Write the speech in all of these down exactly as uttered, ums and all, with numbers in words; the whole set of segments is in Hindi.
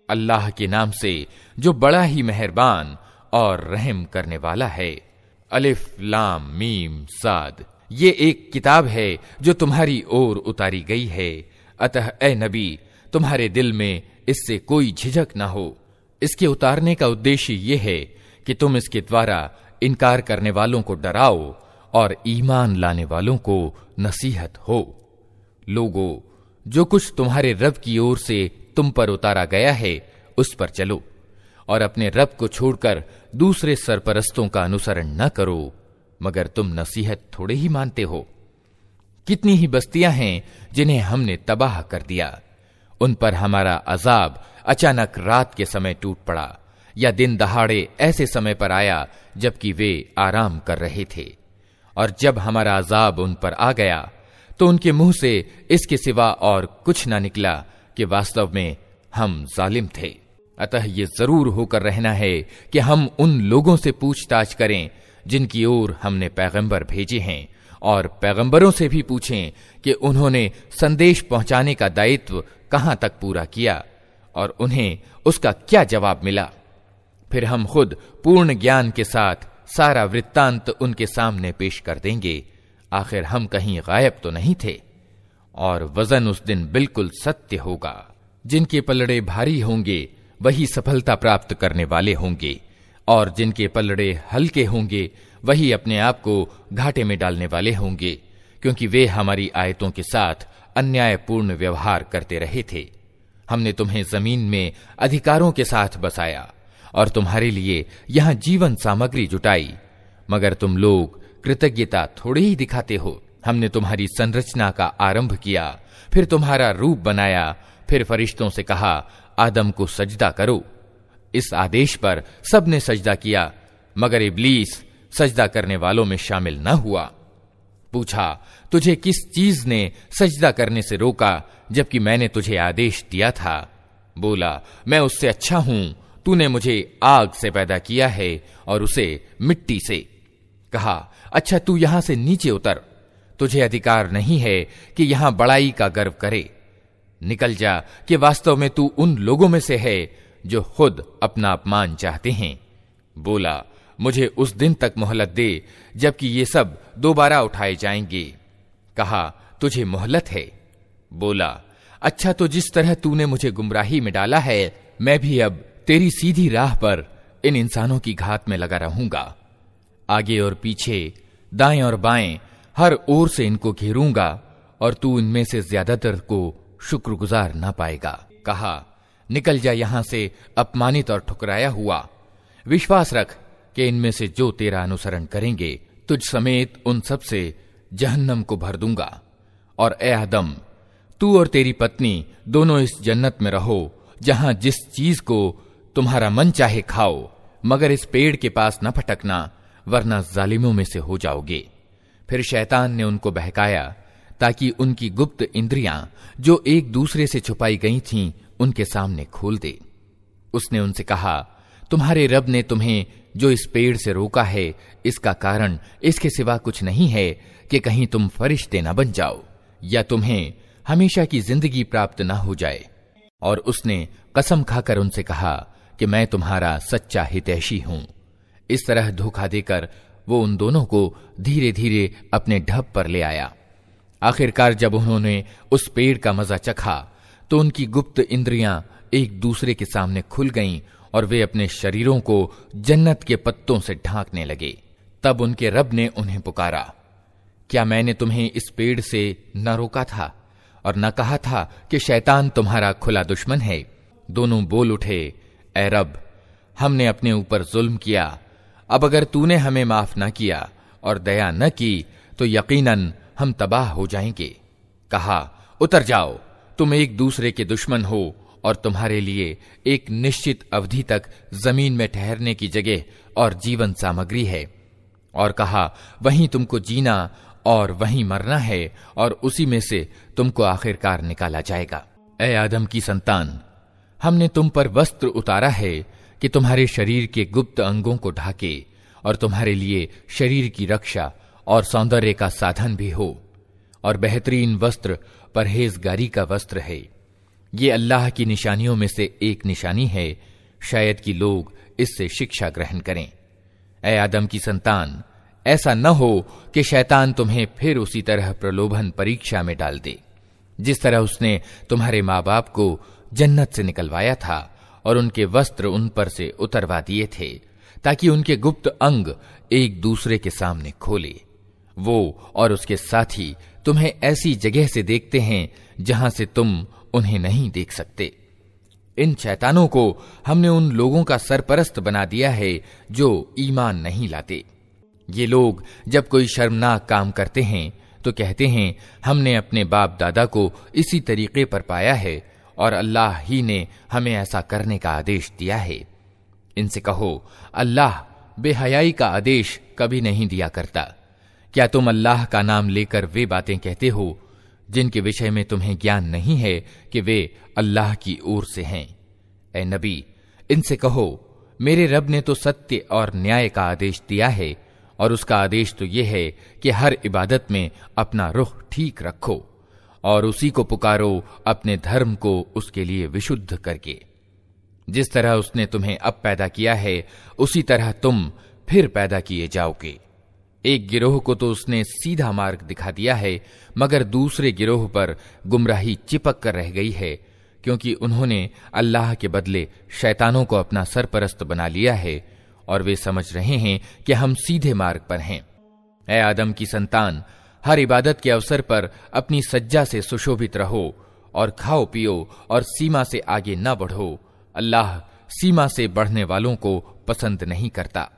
अल्लाह के नाम से जो बड़ा ही मेहरबान और रहम करने वाला है। अलिफ लाम मीम साद। ये एक किताब है जो तुम्हारी ओर उतारी गई है, अतः ए नबी तुम्हारे दिल में इससे कोई झिझक न हो। इसके उतारने का उद्देश्य ये है कि तुम इसके द्वारा इनकार करने वालों को डराओ और ईमान लाने वालों को नसीहत हो। लोगों, जो कुछ तुम्हारे रब की ओर से तुम पर उतारा गया है उस पर चलो और अपने रब को छोड़कर दूसरे सरपरस्तों का अनुसरण न करो, मगर तुम नसीहत थोड़े ही मानते हो। कितनी ही बस्तियां हैं जिन्हें हमने तबाह कर दिया, उन पर हमारा अजाब अचानक रात के समय टूट पड़ा या दिन दहाड़े ऐसे समय पर आया जबकि वे आराम कर रहे थे। और जब हमारा अजाब उन पर आ गया तो उनके मुंह से इसके सिवा और कुछ न निकला कि वास्तव में हम जालिम थे। अतः ये जरूर होकर रहना है कि हम उन लोगों से पूछताछ करें जिनकी ओर हमने पैगंबर भेजे हैं, और पैगंबरों से भी पूछें कि उन्होंने संदेश पहुंचाने का दायित्व कहां तक पूरा किया और उन्हें उसका क्या जवाब मिला। फिर हम खुद पूर्ण ज्ञान के साथ सारा वृत्तांत उनके सामने पेश कर देंगे। आखिर हम कहीं गायब तो नहीं थे। और वजन उस दिन बिल्कुल सत्य होगा। जिनके पलड़े भारी होंगे वही सफलता प्राप्त करने वाले होंगे, और जिनके पलड़े हल्के होंगे वही अपने आप को घाटे में डालने वाले होंगे, क्योंकि वे हमारी आयतों के साथ अन्यायपूर्ण व्यवहार करते रहे थे। हमने तुम्हें जमीन में अधिकारों के साथ बसाया और तुम्हारे लिए यहां जीवन सामग्री जुटाई, मगर तुम लोग कृतज्ञता थोड़ी ही दिखाते हो। हमने तुम्हारी संरचना का आरंभ किया, फिर तुम्हारा रूप बनाया, फिर फरिश्तों से कहा आदम को सजदा करो। इस आदेश पर सबने सजदा किया, मगर इब्लीस सजदा करने वालों में शामिल न हुआ। पूछा, तुझे किस चीज ने सजदा करने से रोका जबकि मैंने तुझे आदेश दिया था? बोला, मैं उससे अच्छा हूं, तूने मुझे आग से पैदा किया है और उसे मिट्टी से। कहा, अच्छा तू यहां से नीचे उतर, तुझे अधिकार नहीं है कि यहां बड़ाई का गर्व करे। निकल जा कि वास्तव में तू उन लोगों में से है जो खुद अपना अपमान चाहते हैं। बोला, मुझे उस दिन तक मोहलत दे जबकि ये सब दोबारा उठाए जाएंगे। कहा, तुझे मोहलत है? बोला, अच्छा तो जिस तरह तूने मुझे गुमराही में डाला है, मैं भी अब तेरी सीधी राह पर इन इंसानों की घात में लगा रहूंगा। आगे और पीछे, दाएं और बाएं, हर ओर से इनको घेरूंगा और तू इनमें से ज्यादातर को शुक्रगुजार ना पाएगा। कहा, निकल जा यहां से अपमानित और ठुकराया हुआ। विश्वास रख कि इनमें से जो तेरा अनुसरण करेंगे तुझ समेत उन सब से जहन्नम को भर दूंगा। और ए आदम, तू और तेरी पत्नी दोनों इस जन्नत में रहो जहां जिस चीज को तुम्हारा मन चाहे खाओ, मगर इस पेड़ के पास न फटकना, वरना जालिमों में से हो जाओगे। फिर शैतान ने उनको बहकाया ताकि उनकी गुप्त इंद्रियां जो एक दूसरे से छुपाई गई थीं उनके सामने खोल दे। उसने उनसे कहा, तुम्हारे रब ने तुम्हें जो इस पेड़ से रोका है, इसका कारण इसके सिवा कुछ नहीं है कि कहीं तुम फरिश्ते न बन जाओ या तुम्हें हमेशा की जिंदगी प्राप्त न हो जाए। और उसने कसम खाकर उनसे कहा कि मैं तुम्हारा सच्चा हितैषी हूं। इस तरह धोखा देकर वो उन दोनों को धीरे धीरे अपने ढब पर ले आया। आखिरकार जब उन्होंने उस पेड़ का मजा चखा तो उनकी गुप्त इंद्रियां एक दूसरे के सामने खुल गईं और वे अपने शरीरों को जन्नत के पत्तों से ढांकने लगे। तब उनके रब ने उन्हें पुकारा, क्या मैंने तुम्हें इस पेड़ से न रोका था और न कहा था कि शैतान तुम्हारा खुला दुश्मन है? दोनों बोल उठे, ए रब, हमने अपने ऊपर जुल्म किया। अब अगर तूने हमें माफ न किया और दया न की तो यकीनन हम तबाह हो जाएंगे। कहा, उतर जाओ, तुम एक दूसरे के दुश्मन हो और तुम्हारे लिए एक निश्चित अवधि तक जमीन में ठहरने की जगह और जीवन सामग्री है। और कहा, वहीं तुमको जीना और वहीं मरना है और उसी में से तुमको आखिरकार निकाला जाएगा। ए आदम की संतान, हमने तुम पर वस्त्र उतारा है कि तुम्हारे शरीर के गुप्त अंगों को ढाके और तुम्हारे लिए शरीर की रक्षा और सौंदर्य का साधन भी हो। और बेहतरीन वस्त्र परहेजगारी का वस्त्र है। ये अल्लाह की निशानियों में से एक निशानी है, शायद कि लोग इससे शिक्षा ग्रहण करें। ऐ आदम की संतान, ऐसा न हो कि शैतान तुम्हें फिर उसी तरह प्रलोभन परीक्षा में डाल दे, जिस तरह उसने तुम्हारे माँ बाप को जन्नत से निकलवाया था और उनके वस्त्र उन पर से उतरवा दिए थे, ताकि उनके गुप्त अंग एक दूसरे के सामने खोले। वो और उसके साथी तुम्हें ऐसी जगह से देखते हैं जहां से तुम उन्हें नहीं देख सकते। इन शैतानों को हमने उन लोगों का सरपरस्त बना दिया है जो ईमान नहीं लाते। ये लोग जब कोई शर्मनाक काम करते हैं तो कहते हैं, हमने अपने बाप दादा को इसी तरीके पर पाया है और अल्लाह ही ने हमें ऐसा करने का आदेश दिया है। इनसे कहो, अल्लाह बेहयाई का आदेश कभी नहीं दिया करता। क्या तुम अल्लाह का नाम लेकर वे बातें कहते हो जिनके विषय में तुम्हें ज्ञान नहीं है कि वे अल्लाह की ओर से हैं? ऐ नबी, इनसे कहो, मेरे रब ने तो सत्य और न्याय का आदेश दिया है और उसका आदेश तो यह है कि हर इबादत में अपना रुख ठीक रखो और उसी को पुकारो अपने धर्म को उसके लिए विशुद्ध करके। जिस तरह उसने तुम्हें अब पैदा किया है उसी तरह तुम फिर पैदा किए जाओगे। एक गिरोह को तो उसने सीधा मार्ग दिखा दिया है, मगर दूसरे गिरोह पर गुमराही चिपक कर रह गई है, क्योंकि उन्होंने अल्लाह के बदले शैतानों को अपना सरपरस्त बना लिया है और वे समझ रहे हैं कि हम सीधे मार्ग पर हैं। ऐ आदम की संतान, हर इबादत के अवसर पर अपनी सज्जा से सुशोभित रहो और खाओ पियो और सीमा से आगे न बढ़ो। अल्लाह सीमा से बढ़ने वालों को पसंद नहीं करता।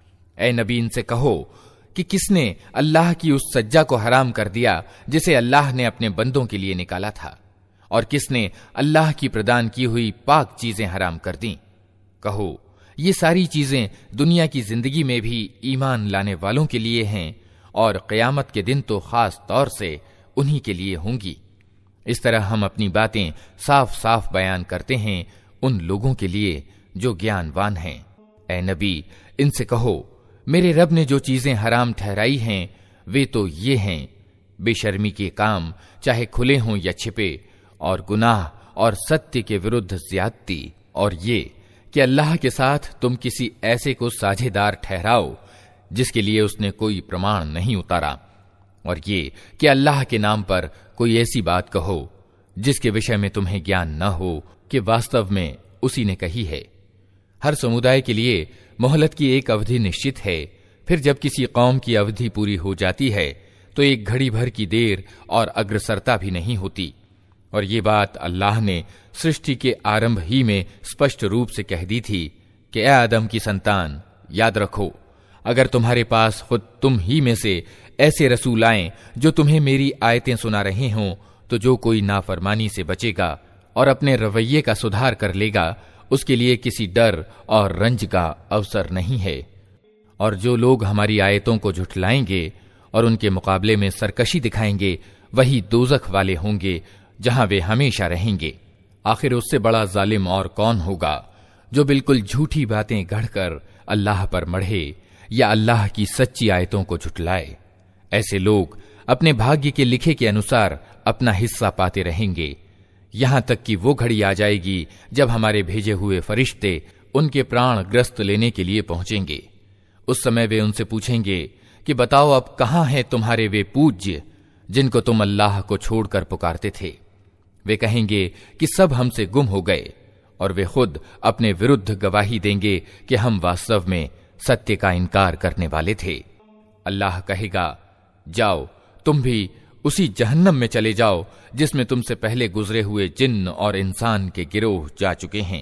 ऐ नबी, इनसे कहो कि किसने अल्लाह की उस सज्जा को हराम कर दिया जिसे अल्लाह ने अपने बंदों के लिए निकाला था, और किसने अल्लाह की प्रदान की हुई पाक चीजें हराम कर दी? कहो, ये सारी चीजें दुनिया की जिंदगी में भी ईमान लाने वालों के लिए हैं और क़यामत के दिन तो खास तौर से उन्हीं के लिए होंगी। इस तरह हम अपनी बातें साफ साफ बयान करते हैं उन लोगों के लिए जो ज्ञानवान हैं। ऐ नबी, इनसे कहो, मेरे रब ने जो चीजें हराम ठहराई हैं वे तो ये हैं, बेशर्मी के काम चाहे खुले हों या छिपे, और गुनाह और सत्य के विरुद्ध ज्यादती, और ये कि अल्लाह के साथ तुम किसी ऐसे को साझेदार ठहराओ जिसके लिए उसने कोई प्रमाण नहीं उतारा, और ये कि अल्लाह के नाम पर कोई ऐसी बात कहो जिसके विषय में तुम्हें ज्ञान न हो कि वास्तव में उसी ने कही है। हर समुदाय के लिए मोहलत की एक अवधि निश्चित है, फिर जब किसी कौम की अवधि पूरी हो जाती है तो एक घड़ी भर की देर और अग्रसरता भी नहीं होती। और ये बात अल्लाह ने सृष्टि के आरंभ ही में स्पष्ट रूप से कह दी थी कि ऐ आदम की संतान, याद रखो, अगर तुम्हारे पास खुद तुम ही में से ऐसे रसूल आएं जो तुम्हें मेरी आयतें सुना रहे हों, तो जो कोई नाफरमानी से बचेगा और अपने रवैये का सुधार कर लेगा उसके लिए किसी डर और रंज का अवसर नहीं है। और जो लोग हमारी आयतों को झुठलाएंगे और उनके मुकाबले में सरकशी दिखाएंगे, वही दोजख वाले होंगे जहां वे हमेशा रहेंगे। आखिर उससे बड़ा जालिम और कौन होगा जो बिल्कुल झूठी बातें गढ़कर अल्लाह पर मढ़े या अल्लाह की सच्ची आयतों को झुठलाए। ऐसे लोग अपने भाग्य के लिखे के अनुसार अपना हिस्सा पाते रहेंगे, यहां तक कि वो घड़ी आ जाएगी जब हमारे भेजे हुए फरिश्ते उनके प्राण ग्रस्त लेने के लिए पहुंचेंगे। उस समय वे उनसे पूछेंगे कि बताओ, अब कहां हैं तुम्हारे वे पूज्य जिनको तुम अल्लाह को छोड़कर पुकारते थे? वे कहेंगे कि सब हमसे गुम हो गए, और वे खुद अपने विरुद्ध गवाही देंगे कि हम वास्तव में सत्य का इनकार करने वाले थे। अल्लाह कहेगा, जाओ, तुम भी उसी जहन्नम में चले जाओ जिसमें तुमसे पहले गुजरे हुए जिन्न और इंसान के गिरोह जा चुके हैं।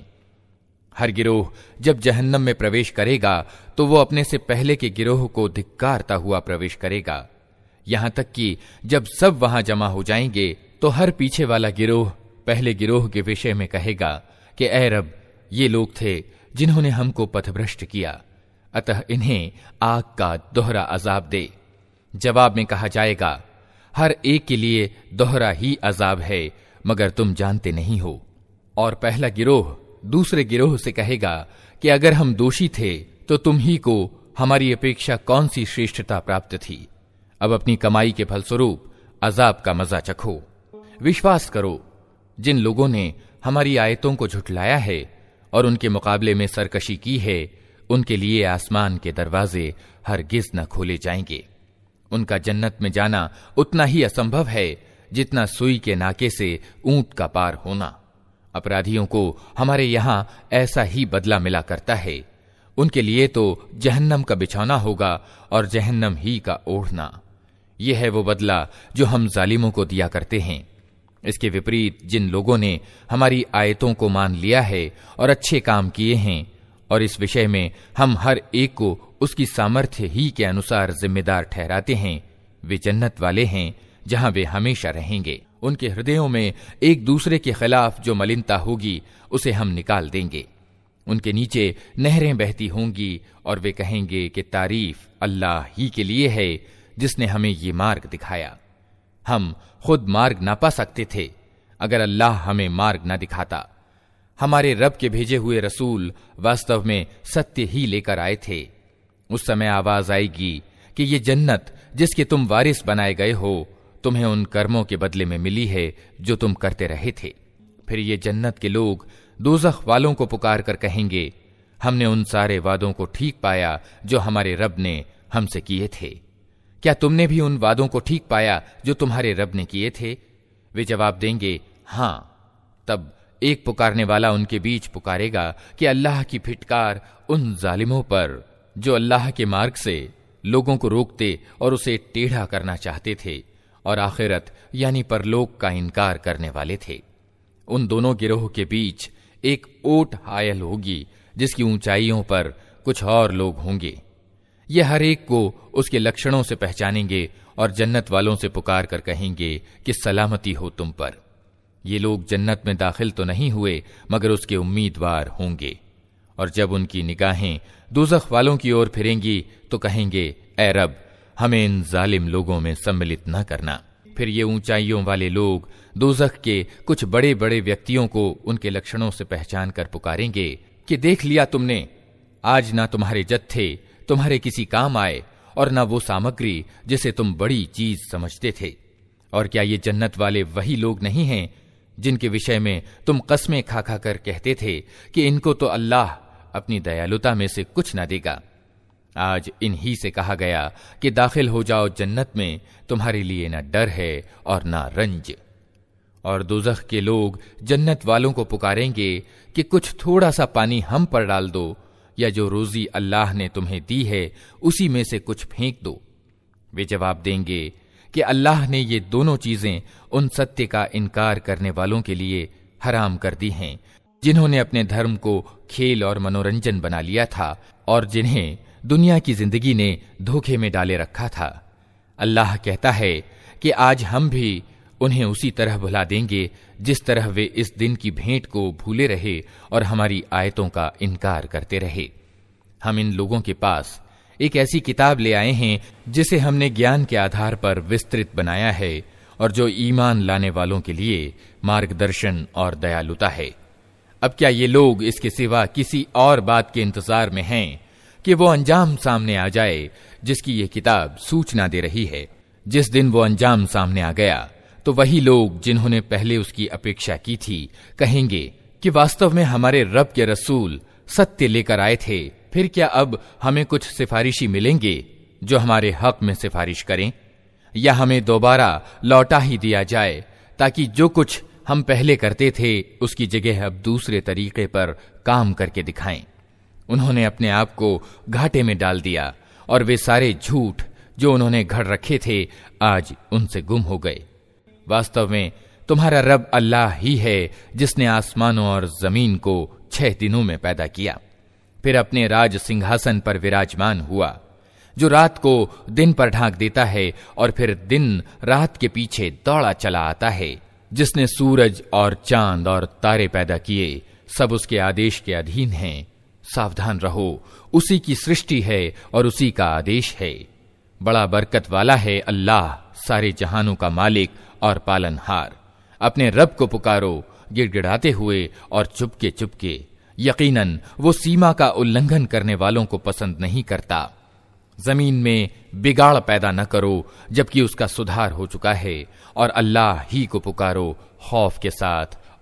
हर गिरोह जब जहन्नम में प्रवेश करेगा तो वो अपने से पहले के गिरोह को धिक्कारता हुआ प्रवेश करेगा, यहां तक कि जब सब वहां जमा हो जाएंगे तो हर पीछे वाला गिरोह पहले गिरोह के विषय में कहेगा कि ऐ रब, ये लोग थे जिन्होंने हमको पथभ्रष्ट किया, अतः इन्हें आग का दोहरा अजाब दे। जवाब में कहा जाएगा, हर एक के लिए दोहरा ही अजाब है, मगर तुम जानते नहीं हो। और पहला गिरोह दूसरे गिरोह से कहेगा कि अगर हम दोषी थे तो तुम ही को हमारी अपेक्षा कौन सी श्रेष्ठता प्राप्त थी। अब अपनी कमाई के फलस्वरूप अजाब का मजा चखो। विश्वास करो, जिन लोगों ने हमारी आयतों को झुठलाया है और उनके मुकाबले में सरकशी की है, उनके लिए आसमान के दरवाजे हरगिज न खोले जाएंगे। उनका जन्नत में जाना उतना ही असंभव है जितना सुई के नाके से ऊंट का पार होना। अपराधियों को हमारे यहां ऐसा ही बदला मिला करता है। उनके लिए तो जहन्नम का बिछौना होगा और जहन्नम ही का ओढ़ना। यह है वो बदला जो हम जालिमों को दिया करते हैं। इसके विपरीत जिन लोगों ने हमारी आयतों को मान लिया है और अच्छे काम किए हैं, और इस विषय में हम हर एक को उसकी सामर्थ्य ही के अनुसार जिम्मेदार ठहराते हैं, वे जन्नत वाले हैं जहां वे हमेशा रहेंगे। उनके हृदयों में एक दूसरे के खिलाफ जो मलिनता होगी उसे हम निकाल देंगे। उनके नीचे नहरें बहती होंगी और वे कहेंगे कि तारीफ अल्लाह ही के लिए है जिसने हमें ये मार्ग दिखाया। हम खुद मार्ग ना पा सकते थे अगर अल्लाह हमें मार्ग ना दिखाता। हमारे रब के भेजे हुए रसूल वास्तव में सत्य ही लेकर आए थे। उस समय आवाज आएगी कि ये जन्नत जिसके तुम वारिस बनाए गए हो, तुम्हें उन कर्मों के बदले में मिली है जो तुम करते रहे थे। फिर ये जन्नत के लोग दोज़ख वालों को पुकार कर कहेंगे, हमने उन सारे वादों को ठीक पाया जो हमारे रब ने हमसे किए थे। क्या तुमने भी उन वादों को ठीक पाया जो तुम्हारे रब ने किए थे? वे जवाब देंगे, हां। तब एक पुकारने वाला उनके बीच पुकारेगा कि अल्लाह की फिटकार उन जालिमों पर जो अल्लाह के मार्ग से लोगों को रोकते और उसे टेढ़ा करना चाहते थे और आखिरत यानी परलोक का इनकार करने वाले थे। उन दोनों गिरोह के बीच एक ओट हायल होगी जिसकी ऊंचाइयों पर कुछ और लोग होंगे। ये हर एक को उसके लक्षणों से पहचानेंगे और जन्नत वालों से पुकार कर कहेंगे कि सलामती हो तुम पर। ये लोग जन्नत में दाखिल तो नहीं हुए मगर उसके उम्मीदवार होंगे। और जब उनकी निगाहें दोज़ख वालों की ओर फिरेंगी तो कहेंगे, ऐ रब, हमें इन जालिम लोगों में सम्मिलित न करना। फिर ये ऊंचाइयों वाले लोग दोज़ख के कुछ बड़े बड़े व्यक्तियों को उनके लक्षणों से पहचान कर पुकारेंगे कि देख लिया तुमने, आज ना तुम्हारे जत्थे तुम्हारे किसी काम आए और न वो सामग्री जिसे तुम बड़ी चीज समझते थे। और क्या ये जन्नत वाले वही लोग नहीं हैं जिनके विषय में तुम कस्में खा खा कर कहते थे कि इनको तो अल्लाह अपनी दयालुता में से कुछ न देगा। आज इन्हीं से कहा गया कि दाखिल हो जाओ जन्नत में, तुम्हारे लिए न डर है और न रंज। और दोज़ख के लोग जन्नत वालों को पुकारेंगे कि कुछ थोड़ा सा पानी हम पर डाल दो, या जो रोजी अल्लाह ने तुम्हें दी है उसी में से कुछ फेंक दो। वे जवाब देंगे कि अल्लाह ने ये दोनों चीजें उन सत्य का इनकार करने वालों के लिए हराम कर दी हैं जिन्होंने अपने धर्म को खेल और मनोरंजन बना लिया था और जिन्हें दुनिया की जिंदगी ने धोखे में डाले रखा था। अल्लाह कहता है कि आज हम भी उन्हें उसी तरह भुला देंगे जिस तरह वे इस दिन की भेंट को भूले रहे और हमारी आयतों का इनकार करते रहे। हम इन लोगों के पास एक ऐसी किताब ले आए हैं जिसे हमने ज्ञान के आधार पर विस्तृत बनाया है और जो ईमान लाने वालों के लिए मार्गदर्शन और दयालुता है। अब क्या ये लोग इसके सिवा किसी और बात के इंतजार में हैं कि वो अंजाम सामने आ जाए जिसकी ये किताब सूचना दे रही है? जिस दिन वो अंजाम सामने आ गया तो वही लोग जिन्होंने पहले उसकी अपेक्षा की थी कहेंगे कि वास्तव में हमारे रब के रसूल सत्य लेकर आए थे। फिर क्या अब हमें कुछ सिफारिशी मिलेंगे जो हमारे हक में सिफारिश करें, या हमें दोबारा लौटा ही दिया जाए ताकि जो कुछ हम पहले करते थे उसकी जगह अब दूसरे तरीके पर काम करके दिखाएं। उन्होंने अपने आप को घाटे में डाल दिया और वे सारे झूठ जो उन्होंने घड़ रखे थे आज उनसे गुम हो गए। वास्तव में तुम्हारा रब अल्लाह ही है जिसने आसमानों और जमीन को छह दिनों में पैदा किया, फिर अपने राज सिंहासन पर विराजमान हुआ, जो रात को दिन पर ढांक देता है और फिर दिन रात के पीछे दौड़ा चला आता है, जिसने सूरज और चांद और तारे पैदा किए, सब उसके आदेश के अधीन हैं। सावधान रहो, उसी की सृष्टि है और उसी का आदेश है। बड़ा बरकत वाला है अल्लाह, सारे जहानों का मालिक और पालनहार। अपने रब को पुकारो गिड़गिड़ाते हुए और चुपके चुपके, यकीनन वो सीमा का उल्लंघन करने वालों को पसंद नहीं करता। जमीन में बिगाड़ पैदा न करो जबकि उसका सुधार हो चुका है, और अल्लाह ही को पुकारो खौफ के साथ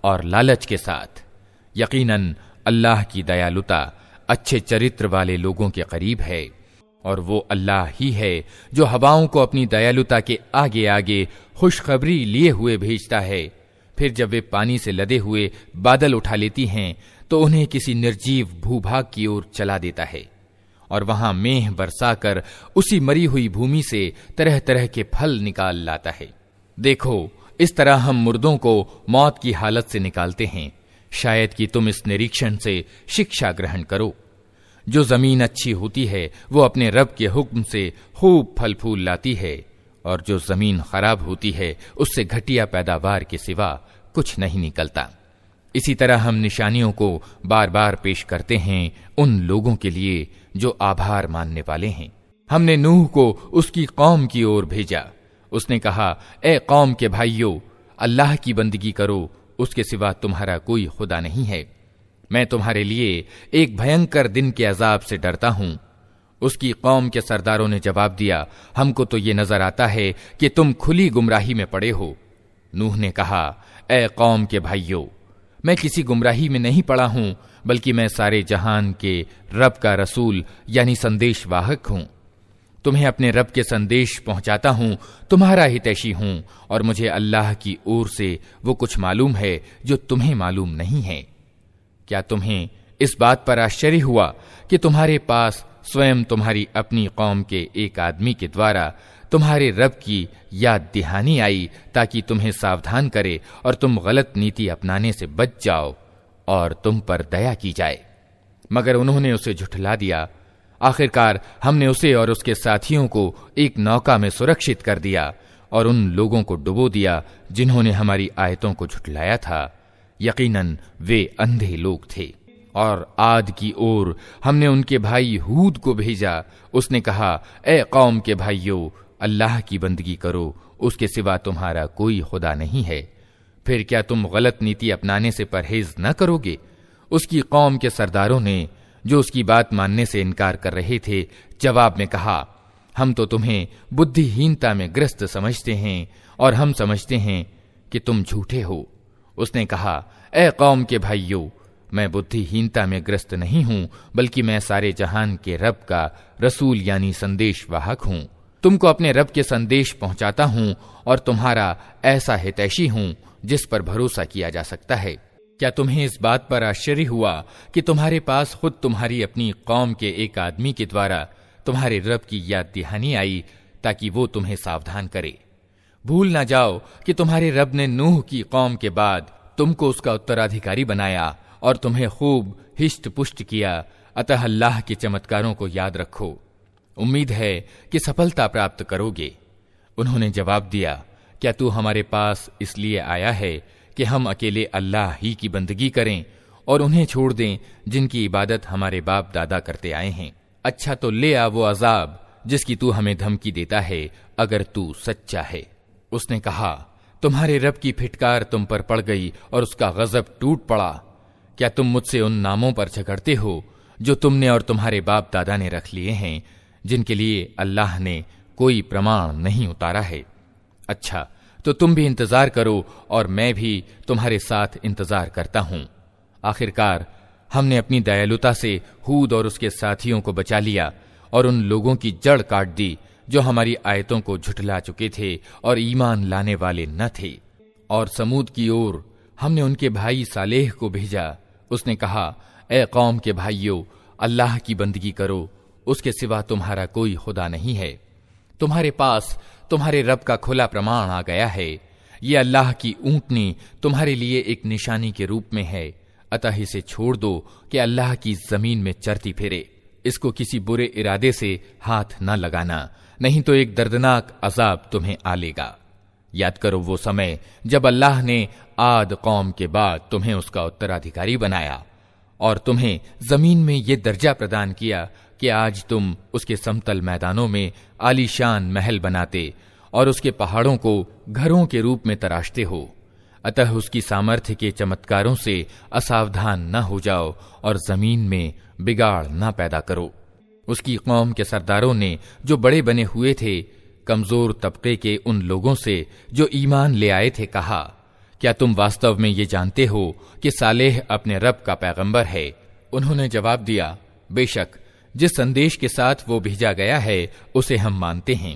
और लालच के साथ। यकीनन अल्लाह की दयालुता अच्छे चरित्र वाले लोगों के करीब है, और वो अल्लाह ही है जो हवाओं को अपनी दयालुता के आगे आगे खुशखबरी लिए हुए भेजता है। फिर जब वे पानी से लदे हुए बादल उठा लेती हैं तो उन्हें किसी निर्जीव भूभाग की ओर चला देता है, और वहां मेह बरसाकर उसी मरी हुई भूमि से तरह तरह के फल निकाल लाता है। देखो, इस तरह हम मुर्दों को मौत की हालत से निकालते हैं। शायद कि तुम इस निरीक्षण से शिक्षा ग्रहण करो। जो जमीन अच्छी होती है वो अपने रब के हुक्म से खूब फल फूल लाती है, और जो जमीन खराब होती है उससे घटिया पैदावार के सिवा कुछ नहीं निकलता। इसी तरह हम निशानियों को बार बार पेश करते हैं उन लोगों के लिए जो आभार मानने वाले हैं। हमने नूह को उसकी कौम की ओर भेजा। उसने कहा, ए कौम के भाइयों, अल्लाह की बंदगी करो, उसके सिवा तुम्हारा कोई खुदा नहीं है। मैं तुम्हारे लिए एक भयंकर दिन के अजाब से डरता हूं। उसकी कौम के सरदारों ने जवाब दिया, हमको तो ये नजर आता है कि तुम खुली गुमराही में पड़े हो। नूह ने कहा, ए कौम के भाइयों, मैं किसी गुमराही में नहीं पड़ा हूं, बल्कि मैं सारे जहान के रब का रसूल यानी संदेश वाहक हूं। तुम्हें अपने रब के संदेश पहुंचाता हूं, तुम्हारा हितैषी हूं, और मुझे अल्लाह की ओर से वो कुछ मालूम है जो तुम्हें मालूम नहीं है। क्या तुम्हें इस बात पर आश्चर्य हुआ कि तुम्हारे पास स्वयं तुम्हारी अपनी कौम के एक आदमी के द्वारा तुम्हारे रब की याद दहानी आई ताकि तुम्हें सावधान करे और तुम गलत नीति अपनाने से बच जाओ और तुम पर दया की जाए? मगर उन्होंने उसे झुठला दिया। आखिरकार हमने उसे और उसके साथियों को एक नौका में सुरक्षित कर दिया और उन लोगों को डुबो दिया जिन्होंने हमारी आयतों को झुठलाया था। यकीनन वे अंधे लोग थे। और आद की ओर हमने उनके भाई हूद को भेजा। उसने कहा, ए कौम के भाइयों, अल्लाह की बंदगी करो, उसके सिवा तुम्हारा कोई खुदा नहीं है। फिर क्या तुम गलत नीति अपनाने से परहेज न करोगे? उसकी कौम के सरदारों ने, जो उसकी बात मानने से इनकार कर रहे थे, जवाब में कहा, हम तो तुम्हें बुद्धिहीनता में ग्रस्त समझते हैं और हम समझते हैं कि तुम झूठे हो। उसने कहा, ए कौम के भाइयों, मैं बुद्धिहीनता में ग्रस्त नहीं हूं, बल्कि मैं सारे जहान के रब का रसूल यानी संदेश वाहक हूं। तुमको अपने रब के संदेश पहुंचाता हूं और तुम्हारा ऐसा हितैषी हूं जिस पर भरोसा किया जा सकता है। क्या तुम्हें इस बात पर आश्चर्य हुआ कि तुम्हारे पास खुद तुम्हारी अपनी कौम के एक आदमी के द्वारा तुम्हारे रब की याद दहानी आई ताकि वो तुम्हें सावधान करे? भूल ना जाओ कि तुम्हारे रब ने नूह की कौम के बाद तुमको उसका उत्तराधिकारी बनाया और तुम्हें खूब हिष्ट पुष्ट किया। अतः अल्लाह के चमत्कारों को याद रखो। उम्मीद है कि सफलता प्राप्त करोगे। उन्होंने जवाब दिया, क्या तू हमारे पास इसलिए आया है कि हम अकेले अल्लाह ही की बंदगी करें और उन्हें छोड़ दें जिनकी इबादत हमारे बाप दादा करते आए हैं? अच्छा तो ले आ वो अजाब जिसकी तू हमें धमकी देता है, अगर तू सच्चा है। उसने कहा, तुम्हारे रब की फिटकार तुम पर पड़ गई और उसका गजब टूट पड़ा। क्या तुम मुझसे उन नामों पर झगड़ते हो जो तुमने और तुम्हारे बाप दादा ने रख लिए हैं, जिनके लिए अल्लाह ने कोई प्रमाण नहीं उतारा है? अच्छा तो तुम भी इंतजार करो और मैं भी तुम्हारे साथ इंतजार करता हूं। आखिरकार हमने अपनी दयालुता से हूद और उसके साथियों को बचा लिया और उन लोगों की जड़ काट दी जो हमारी आयतों को झुठला चुके थे और ईमान लाने वाले न थे। और समूद की ओर हमने उनके भाई सालेह को भेजा। उसने कहा, ए कौम के भाइयों, अल्लाह की बंदगी करो, उसके सिवा तुम्हारा कोई खुदा नहीं है। तुम्हारे पास तुम्हारे रब का खुला प्रमाण आ गया है। ये अल्लाह की ऊंटनी तुम्हारे लिए एक निशानी के रूप में है, अतः इसे छोड़ दो कि अल्लाह की जमीन में चरती फिरे। इसको किसी बुरे इरादे से हाथ न लगाना, नहीं तो एक दर्दनाक अजाब तुम्हें आ लेगा। याद करो वो समय जब अल्लाह ने आद कौम के बाद तुम्हें उसका उत्तराधिकारी बनाया और तुम्हें जमीन में ये दर्जा प्रदान किया कि आज तुम उसके समतल मैदानों में आलीशान महल बनाते और उसके पहाड़ों को घरों के रूप में तराशते हो। अतः उसकी सामर्थ्य के चमत्कारों से असावधान न हो जाओ और जमीन में बिगाड़ न पैदा करो। उसकी कौम के सरदारों ने, जो बड़े बने हुए थे, कमजोर तबके के उन लोगों से जो ईमान ले आए थे, कहा, क्या तुम वास्तव में ये जानते हो कि सालेह अपने रब का पैगंबर है? उन्होंने जवाब दिया, बेशक जिस संदेश के साथ वो भेजा गया है उसे हम मानते हैं।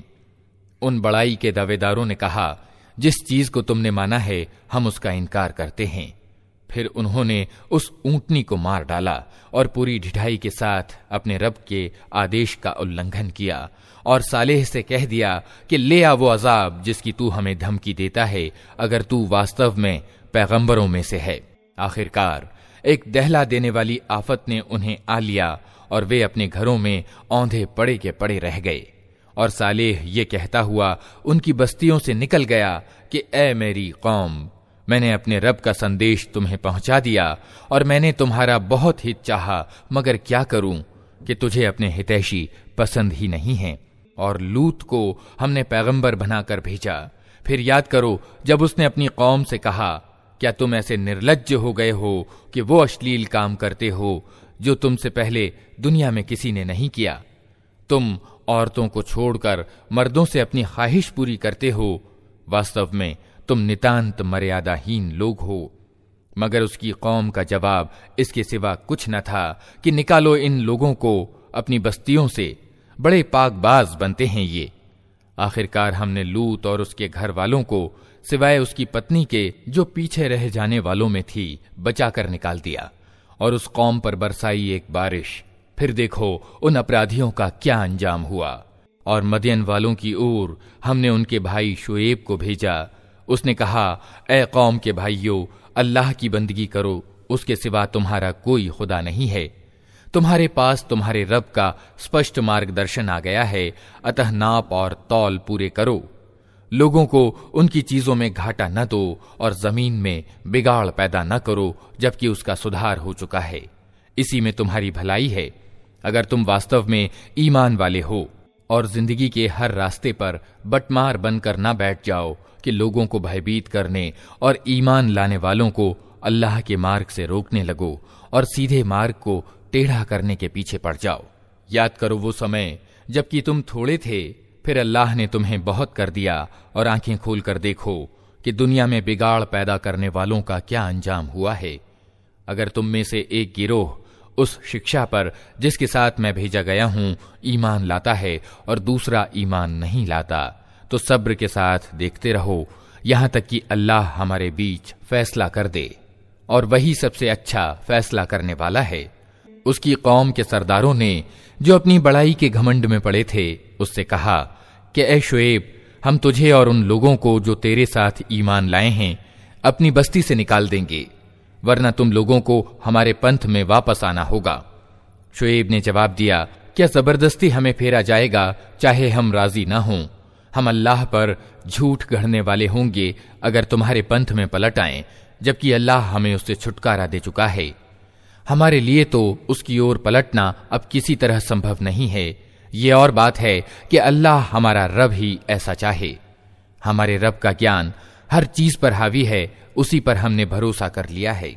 उन बड़ाई के दावेदारों ने कहा, जिस चीज को तुमने माना है हम उसका इनकार करते हैं। फिर उन्होंने उस ऊंटनी को मार डाला और पूरी ढिठाई के साथ अपने रब के आदेश का उल्लंघन किया और सालेह से कह दिया कि ले आ वो अजाब जिसकी तू हमें धमकी देता है, अगर तू वास्तव में पैगंबरों में से है। आखिरकार एक दहला देने वाली आफत ने उन्हें आ लिया और वे अपने घरों में औंधे पड़े के पड़े रह गए। और सालेह ये कहता हुआ उनकी बस्तियों से निकल गया कि ए मेरी कौम, मैंने अपने रब का संदेश तुम्हें पहुंचा दिया और मैंने तुम्हारा बहुत हित चाहा, मगर क्या करूं कि तुझे अपने हितैषी पसंद ही नहीं है। और लूत को हमने पैगंबर बनाकर भेजा। फिर याद करो जब उसने अपनी कौम से कहा, क्या तुम ऐसे निर्लज्ज हो गए हो कि वो अश्लील काम करते हो जो तुमसे पहले दुनिया में किसी ने नहीं किया? तुम औरतों को छोड़कर मर्दों से अपनी ख्वाहिश पूरी करते हो। वास्तव में तुम नितांत मर्यादाहीन लोग हो। मगर उसकी कौम का जवाब इसके सिवा कुछ न था कि निकालो इन लोगों को अपनी बस्तियों से, बड़े पाकबाज बनते हैं ये। आखिरकार हमने लूत और उसके घर वालों को सिवाय उसकी पत्नी के जो पीछे रह जाने वालों में थी बचाकर निकाल दिया और उस कौम पर बरसाई एक बारिश। फिर देखो उन अपराधियों का क्या अंजाम हुआ। और मदियन वालों की ओर हमने उनके भाई शुएब को भेजा। उसने कहा, ए कौम के भाइयों, अल्लाह की बंदगी करो, उसके सिवा तुम्हारा कोई खुदा नहीं है। तुम्हारे पास तुम्हारे रब का स्पष्ट मार्गदर्शन आ गया है, अतः नाप और तौल पूरे करो। लोगों को उनकी चीजों में घाटा न दो और जमीन में बिगाड़ पैदा न करो जबकि उसका सुधार हो चुका है। इसी में तुम्हारी भलाई है अगर तुम वास्तव में ईमान वाले हो। और जिंदगी के हर रास्ते पर बटमार बनकर न बैठ जाओ कि लोगों को भयभीत करने और ईमान लाने वालों को अल्लाह के मार्ग से रोकने लगो और सीधे मार्ग को टेढ़ा करने के पीछे पड़ जाओ। याद करो वो समय जबकि तुम थोड़े थे, फिर अल्लाह ने तुम्हें बहुत कर दिया और आंखें खोलकर देखो कि दुनिया में बिगाड़ पैदा करने वालों का क्या अंजाम हुआ है। अगर तुम में से एक गिरोह उस शिक्षा पर जिसके साथ मैं भेजा गया हूं ईमान लाता है और दूसरा ईमान नहीं लाता, तो सब्र के साथ देखते रहो यहां तक कि अल्लाह हमारे बीच फैसला कर दे, और वही सबसे अच्छा फैसला करने वाला है। उसकी कौम के सरदारों ने जो अपनी बड़ाई के घमंड में पड़े थे उससे कहा कि ए शुएब, हम तुझे और उन लोगों को जो तेरे साथ ईमान लाए हैं अपनी बस्ती से निकाल देंगे, वरना तुम लोगों को हमारे पंथ में वापस आना होगा। शुएब ने जवाब दिया, क्या जबरदस्ती हमें फेरा जाएगा चाहे हम राजी ना हों? हम अल्लाह पर झूठ गढ़ने वाले होंगे अगर तुम्हारे पंथ में पलट आएं, जबकि अल्लाह हमें उससे छुटकारा दे चुका है। हमारे लिए तो उसकी ओर पलटना अब किसी तरह संभव नहीं है। ये और बात है कि अल्लाह हमारा रब ही ऐसा चाहे। हमारे रब का ज्ञान हर चीज पर हावी है, उसी पर हमने भरोसा कर लिया है।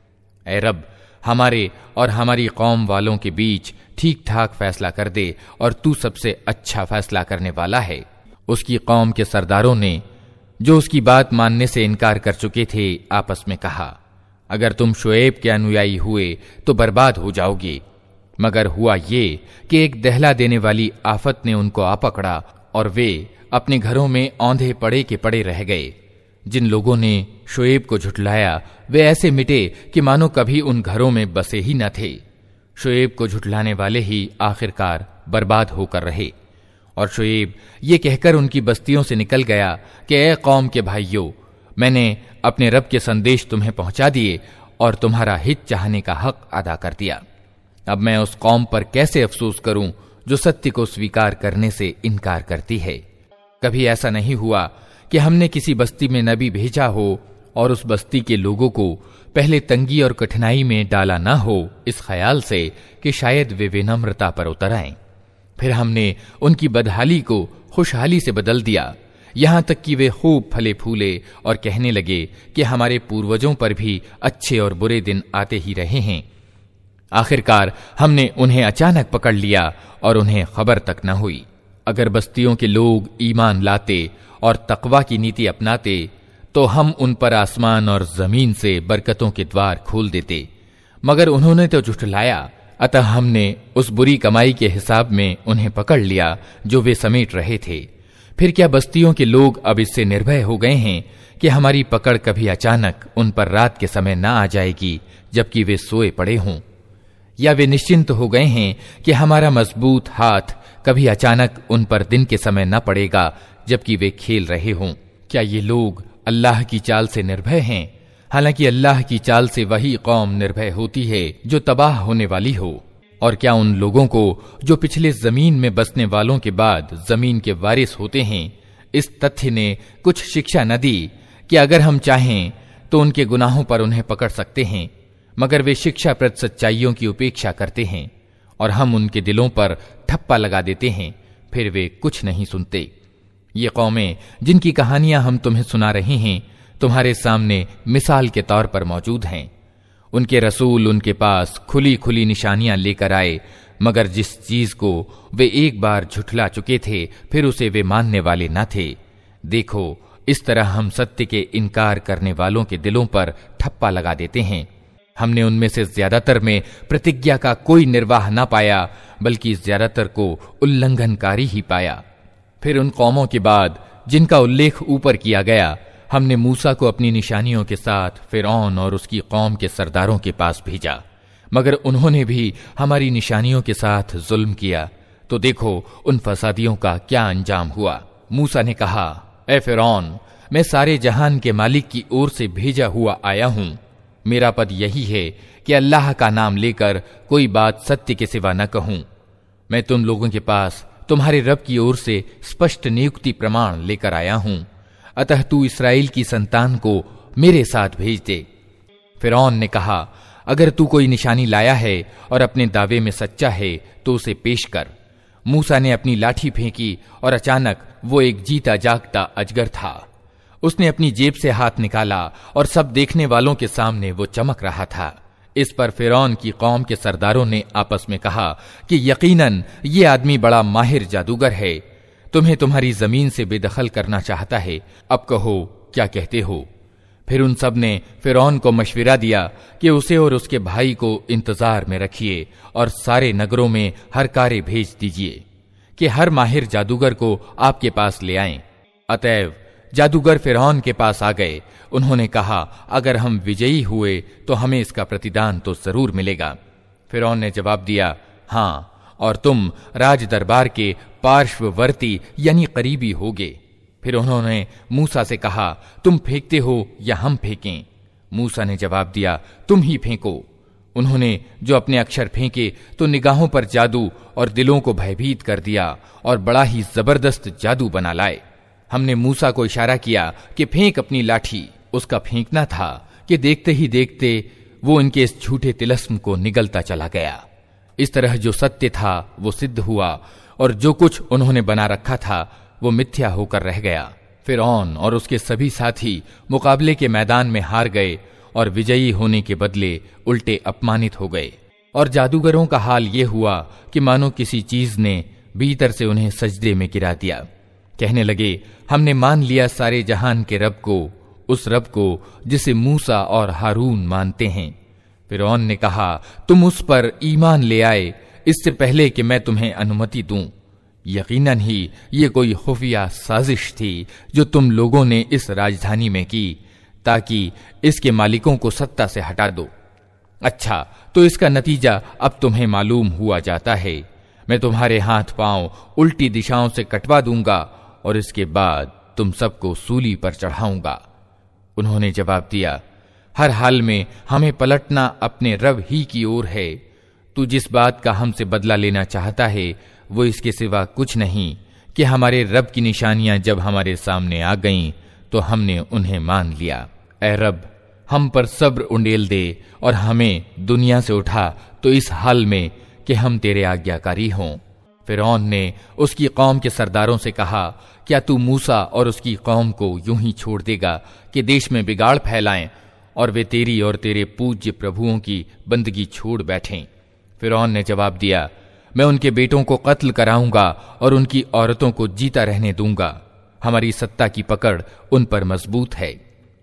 ऐ रब, हमारे और हमारी कौम वालों के बीच ठीक ठाक फैसला कर दे और तू सबसे अच्छा फैसला करने वाला है। उसकी कौम के सरदारों ने जो उसकी बात मानने से इनकार कर चुके थे आपस में कहा, अगर तुम शुएब के अनुयायी हुए तो बर्बाद हो जाओगे। मगर हुआ ये कि एक दहला देने वाली आफत ने उनको आ पकड़ा और वे अपने घरों में औंधे पड़े के पड़े रह गए। जिन लोगों ने शुएब को झुठलाया वे ऐसे मिटे कि मानो कभी उन घरों में बसे ही न थे। शुएब को झुठलाने वाले ही आखिरकार बर्बाद होकर रहे। और शुएब ये कहकर उनकी बस्तियों से निकल गया कि ए कौम के भाइयों, मैंने अपने रब के संदेश तुम्हें पहुंचा दिए और तुम्हारा हित चाहने का हक अदा कर दिया। अब मैं उस कौम पर कैसे अफसोस करूं जो सत्य को स्वीकार करने से इनकार करती है। कभी ऐसा नहीं हुआ कि हमने किसी बस्ती में नबी भेजा हो और उस बस्ती के लोगों को पहले तंगी और कठिनाई में डाला ना हो इस ख्याल से कि शायद वे विनम्रता पर उतर आएं। फिर हमने उनकी बदहाली को खुशहाली से बदल दिया, यहां तक कि वे खूब फले फूले और कहने लगे कि हमारे पूर्वजों पर भी अच्छे और बुरे दिन आते ही रहे हैं। आखिरकार हमने उन्हें अचानक पकड़ लिया और उन्हें खबर तक न हुई। अगर बस्तियों के लोग ईमान लाते और तकवा की नीति अपनाते तो हम उन पर आसमान और जमीन से बरकतों के द्वार खोल देते, मगर उन्होंने तो झुठलाया। अतः हमने उस बुरी कमाई के हिसाब में उन्हें पकड़ लिया जो वे समेट रहे थे। फिर क्या बस्तियों के लोग अब इससे निर्भय हो गए हैं कि हमारी पकड़ कभी अचानक उन पर रात के समय न आ जाएगी जबकि वे सोए पड़े हों? या वे निश्चिंत हो गए हैं कि हमारा मजबूत हाथ कभी अचानक उन पर दिन के समय न पड़ेगा जबकि वे खेल रहे हों? क्या ये लोग अल्लाह की चाल से निर्भय हैं? हालांकि अल्लाह की चाल से वही कौम निर्भय होती है जो तबाह होने वाली हो। और क्या उन लोगों को जो पिछले जमीन में बसने वालों के बाद जमीन के वारिस होते हैं, इस तथ्य ने कुछ शिक्षा न दी कि अगर हम चाहें तो उनके गुनाहों पर उन्हें पकड़ सकते हैं, मगर वे शिक्षाप्रद सच्चाइयों की उपेक्षा करते हैं और हम उनके दिलों पर ठप्पा लगा देते हैं, फिर वे कुछ नहीं सुनते। ये कौमें जिनकी कहानियां हम तुम्हें सुना रहे हैं तुम्हारे सामने मिसाल के तौर पर मौजूद हैं। उनके रसूल उनके पास खुली खुली निशानियां लेकर आए, मगर जिस चीज को वे एक बार झुठला चुके थे फिर उसे वे मानने वाले न थे। देखो, इस तरह हम सत्य के इनकार करने वालों के दिलों पर ठप्पा लगा देते हैं। हमने उनमें से ज्यादातर में प्रतिज्ञा का कोई निर्वाह न पाया, बल्कि ज्यादातर को उल्लंघनकारी ही पाया। फिर उन कौमों के बाद जिनका उल्लेख ऊपर किया गया, हमने मूसा को अपनी निशानियों के साथ फिरौन और उसकी कौम के सरदारों के पास भेजा, मगर उन्होंने भी हमारी निशानियों के साथ जुल्म किया। तो देखो उन फसादियों का क्या अंजाम हुआ। मूसा ने कहा, ए फिरौन, मैं सारे जहान के मालिक की ओर से भेजा हुआ आया हूं। मेरा पद यही है कि अल्लाह का नाम लेकर कोई बात सत्य के सिवा न कहूं। मैं तुम लोगों के पास तुम्हारे रब की ओर से स्पष्ट नियुक्ति प्रमाण लेकर आया हूं, अतः तू इस्राएल की संतान को मेरे साथ भेज दे। फिरौन ने कहा, अगर तू कोई निशानी लाया है और अपने दावे में सच्चा है तो उसे पेश कर। मूसा ने अपनी लाठी फेंकी और अचानक वो एक जीता जागता अजगर था। उसने अपनी जेब से हाथ निकाला और सब देखने वालों के सामने वो चमक रहा था। इस पर फिरौन की कौम के सरदारों ने आपस में कहा कि यकीनन ये आदमी बड़ा माहिर जादूगर है, तुम्हें तुम्हारी जमीन से बेदखल करना चाहता है। अब कहो क्या कहते हो। फिर उन सब ने फिरौन को मशविरा दिया कि उसे और उसके भाई को इंतजार में रखिए और सारे नगरों में हर कार्य भेज दीजिए कि हर माहिर जादूगर को आपके पास ले आएं। अतएव जादूगर फिरौन के पास आ गए। उन्होंने कहा, अगर हम विजयी हुए तो हमें इसका प्रतिदान तो जरूर मिलेगा। फिरौन ने जवाब दिया, हाँ, और तुम राज दरबार के पार्श्ववर्ती यानी करीबी होगे। फिर उन्होंने मूसा से कहा, तुम फेंकते हो या हम फेंकें? मूसा ने जवाब दिया, तुम ही फेंको। उन्होंने जो अपने अक्षर फेंके तो निगाहों पर जादू और दिलों को भयभीत कर दिया और बड़ा ही जबरदस्त जादू बना लाए। हमने मूसा को इशारा किया कि फेंक अपनी लाठी। उसका फेंकना था कि देखते ही देखते वो इनके इस झूठे तिलस्म को निगलता चला गया। इस तरह जो सत्य था वो सिद्ध हुआ और जो कुछ उन्होंने बना रखा था वो मिथ्या होकर रह गया। फिरौन और उसके सभी साथी मुकाबले के मैदान में हार गए और विजयी होने के बदले उल्टे अपमानित हो गए। और जादूगरों का हाल ये हुआ कि मानो किसी चीज ने भीतर से उन्हें सजदे में गिरा दिया। कहने लगे, हमने मान लिया सारे जहान के रब को, उस रब को जिसे मूसा और हारून मानते हैं। फिरौन ने कहा, तुम उस पर ईमान ले आए इससे पहले कि मैं तुम्हें अनुमति दूं। यकीनन ही ये कोई खुफिया साजिश थी जो तुम लोगों ने इस राजधानी में की ताकि इसके मालिकों को सत्ता से हटा दो। अच्छा, तो इसका नतीजा अब तुम्हें मालूम हुआ जाता है। मैं तुम्हारे हाथ पांव उल्टी दिशाओं से कटवा दूंगा और इसके बाद तुम सबको सूली पर चढ़ाऊंगा। उन्होंने जवाब दिया, हर हाल में हमें पलटना अपने रब ही की ओर है। तू जिस बात का हमसे बदला लेना चाहता है वो इसके सिवा कुछ नहीं कि हमारे रब की निशानियां जब हमारे सामने आ गईं तो हमने उन्हें मान लिया। ऐ रब, हम पर सब्र उंडेल दे और हमें दुनिया से उठा तो इस हाल में कि हम तेरे आज्ञाकारी हों। फिरौन ने उसकी कौम के सरदारों से कहा, क्या तू मूसा और उसकी कौम को यूं ही छोड़ देगा कि देश में बिगाड़ फैलाएं और वे तेरी और तेरे पूज्य प्रभुओं की बंदगी छोड़ बैठें? फिरौन ने जवाब दिया, मैं उनके बेटों को कत्ल कराऊंगा और उनकी औरतों को जीता रहने दूंगा। हमारी सत्ता की पकड़ उन पर मजबूत है।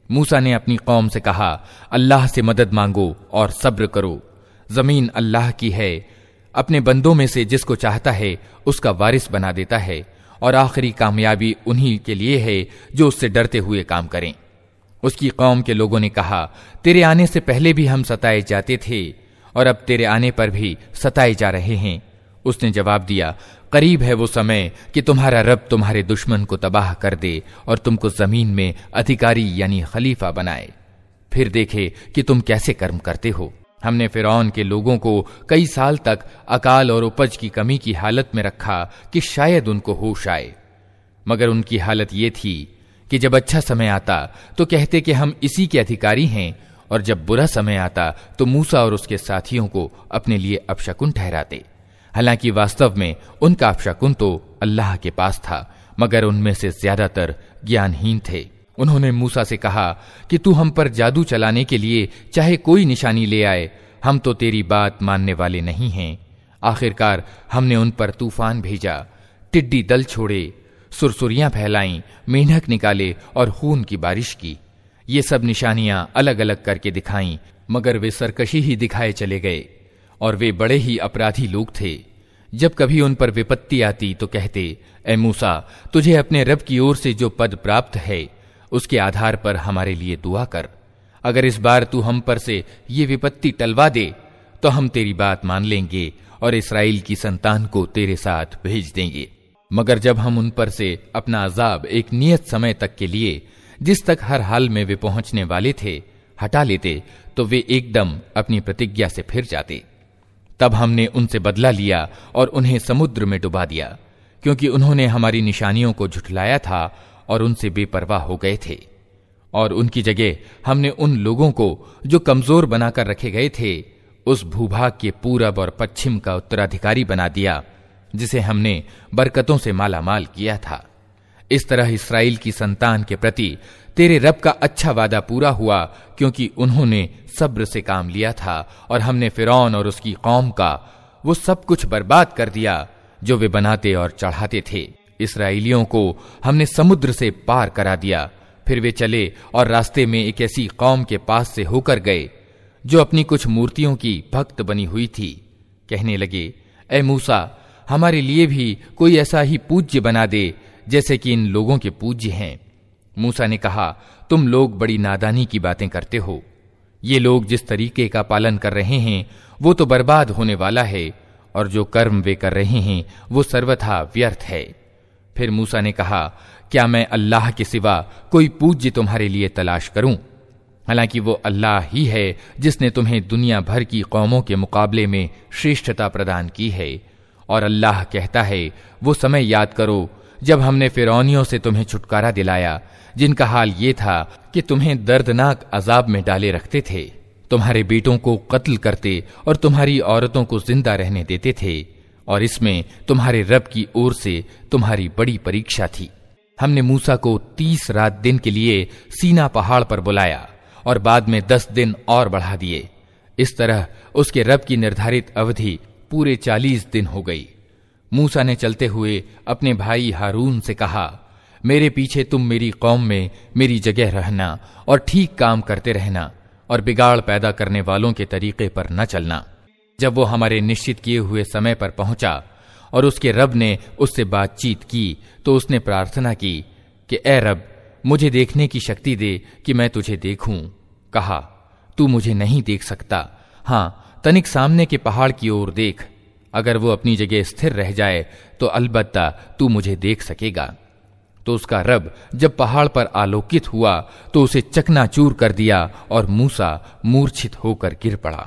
मूसा ने अपनी कौम से कहा, अल्लाह से मदद मांगो और सब्र करो। जमीन अल्लाह की है, अपने बंदों में से जिसको चाहता है उसका वारिस बना देता है, और आखिरी कामयाबी उन्हीं के लिए है जो उससे डरते हुए काम करें। उसकी कौम के लोगों ने कहा, तेरे आने से पहले भी हम सताए जाते थे और अब तेरे आने पर भी सताए जा रहे हैं। उसने जवाब दिया, करीब है वो समय कि तुम्हारा रब तुम्हारे दुश्मन को तबाह कर दे और तुमको जमीन में अधिकारी यानी खलीफा बनाए, फिर देखे कि तुम कैसे कर्म करते हो। हमने फिरौन के लोगों को कई साल तक अकाल और उपज की कमी की हालत में रखा कि शायद उनको होश आए, मगर उनकी हालत ये थी कि जब अच्छा समय आता तो कहते कि हम इसी के अधिकारी हैं, और जब बुरा समय आता तो मूसा और उसके साथियों को अपने लिए अपशकुन ठहराते। हालांकि वास्तव में उनका अपशकुन तो अल्लाह के पास था, मगर उनमें से ज्यादातर ज्ञानहीन थे। उन्होंने मूसा से कहा कि तू हम पर जादू चलाने के लिए चाहे कोई निशानी ले आए, हम तो तेरी बात मानने वाले नहीं हैं। आखिरकार हमने उन पर तूफान भेजा, टिड्डी दल छोड़े, सुरसुरियां फैलाईं, मेंढक निकाले और खून की बारिश की। ये सब निशानियां अलग अलग करके दिखाईं, मगर वे सरकशी ही दिखाए चले गए, और वे बड़े ही अपराधी लोग थे। जब कभी उन पर विपत्ति आती तो कहते, ए मूसा, तुझे अपने रब की ओर से जो पद प्राप्त है उसके आधार पर हमारे लिए दुआ कर। अगर इस बार तू हम पर से ये विपत्ति टलवा दे तो हम तेरी बात मान लेंगे और इस्राएल की संतान को तेरे साथ भेज देंगे। मगर जब हम उन पर से अपना अजाब एक नियत समय तक के लिए, जिस तक हर हाल में वे पहुंचने वाले थे, हटा लेते तो वे एकदम अपनी प्रतिज्ञा से फिर जाते। तब हमने उनसे बदला लिया और उन्हें समुद्र में डुबा दिया, क्योंकि उन्होंने हमारी निशानियों को झुठलाया था और उनसे बेपरवाह हो गए थे। और उनकी जगह हमने उन लोगों को जो कमजोर बनाकर रखे गए थे उस भूभाग के पूरब और पश्चिम का उत्तराधिकारी बना दिया, जिसे हमने बरकतों से माला माल किया था। इस तरह इस्राएल की संतान के प्रति तेरे रब का अच्छा वादा पूरा हुआ, क्योंकि उन्होंने सब्र से काम लिया था, और हमने फिरौन और उसकी कौम का वो सब कुछ बर्बाद कर दिया जो वे बनाते और चढ़ाते थे। इस्राएलियों को हमने समुद्र से पार करा दिया। फिर वे चले और रास्ते में एक ऐसी कौम के पास से होकर गए जो अपनी कुछ मूर्तियों की भक्त बनी हुई थी। कहने लगे, ए मूसा, हमारे लिए भी कोई ऐसा ही पूज्य बना दे जैसे कि इन लोगों के पूज्य हैं। मूसा ने कहा, तुम लोग बड़ी नादानी की बातें करते हो। ये लोग जिस तरीके का पालन कर रहे हैं वो तो बर्बाद होने वाला है, और जो कर्म वे कर रहे हैं वो सर्वथा व्यर्थ है। फिर मूसा ने कहा, क्या मैं अल्लाह के सिवा कोई पूज्य तुम्हारे लिए तलाश करूं? हालांकि वो अल्लाह ही है जिसने तुम्हें दुनिया भर की कौमों के मुकाबले में श्रेष्ठता प्रदान की है। और अल्लाह कहता है, वो समय याद करो जब हमने फिरौनियों से तुम्हें छुटकारा दिलाया, जिनका हाल ये था कि तुम्हें दर्दनाक अजाब में डाले रखते थे, तुम्हारे बेटों को कत्ल करते और तुम्हारी औरतों को जिंदा रहने देते थे, और इसमें तुम्हारे रब की ओर से तुम्हारी बड़ी परीक्षा थी। हमने मूसा को तीस रात दिन के लिए सीना पहाड़ पर बुलाया और बाद में दस दिन और बढ़ा दिए। इस तरह उसके रब की निर्धारित अवधि पूरे चालीस दिन हो गई। मूसा ने चलते हुए अपने भाई हारून से कहा, मेरे पीछे तुम मेरी कौम में मेरी जगह रहना और ठीक काम करते रहना, और बिगाड़ पैदा करने वालों के तरीके पर न चलना। जब वो हमारे निश्चित किए हुए समय पर पहुंचा और उसके रब ने उससे बातचीत की तो उसने प्रार्थना की कि ए रब, मुझे देखने की शक्ति दे कि मैं तुझे देखूं। कहा, तू मुझे नहीं देख सकता, हां तनिक सामने के पहाड़ की ओर देख। अगर वो अपनी जगह स्थिर रह जाए तो अलबत्ता तू मुझे देख सकेगा। तो उसका रब जब पहाड़ पर आलोकित हुआ तो उसे चकनाचूर कर दिया और मूसा मूर्छित होकर गिर पड़ा।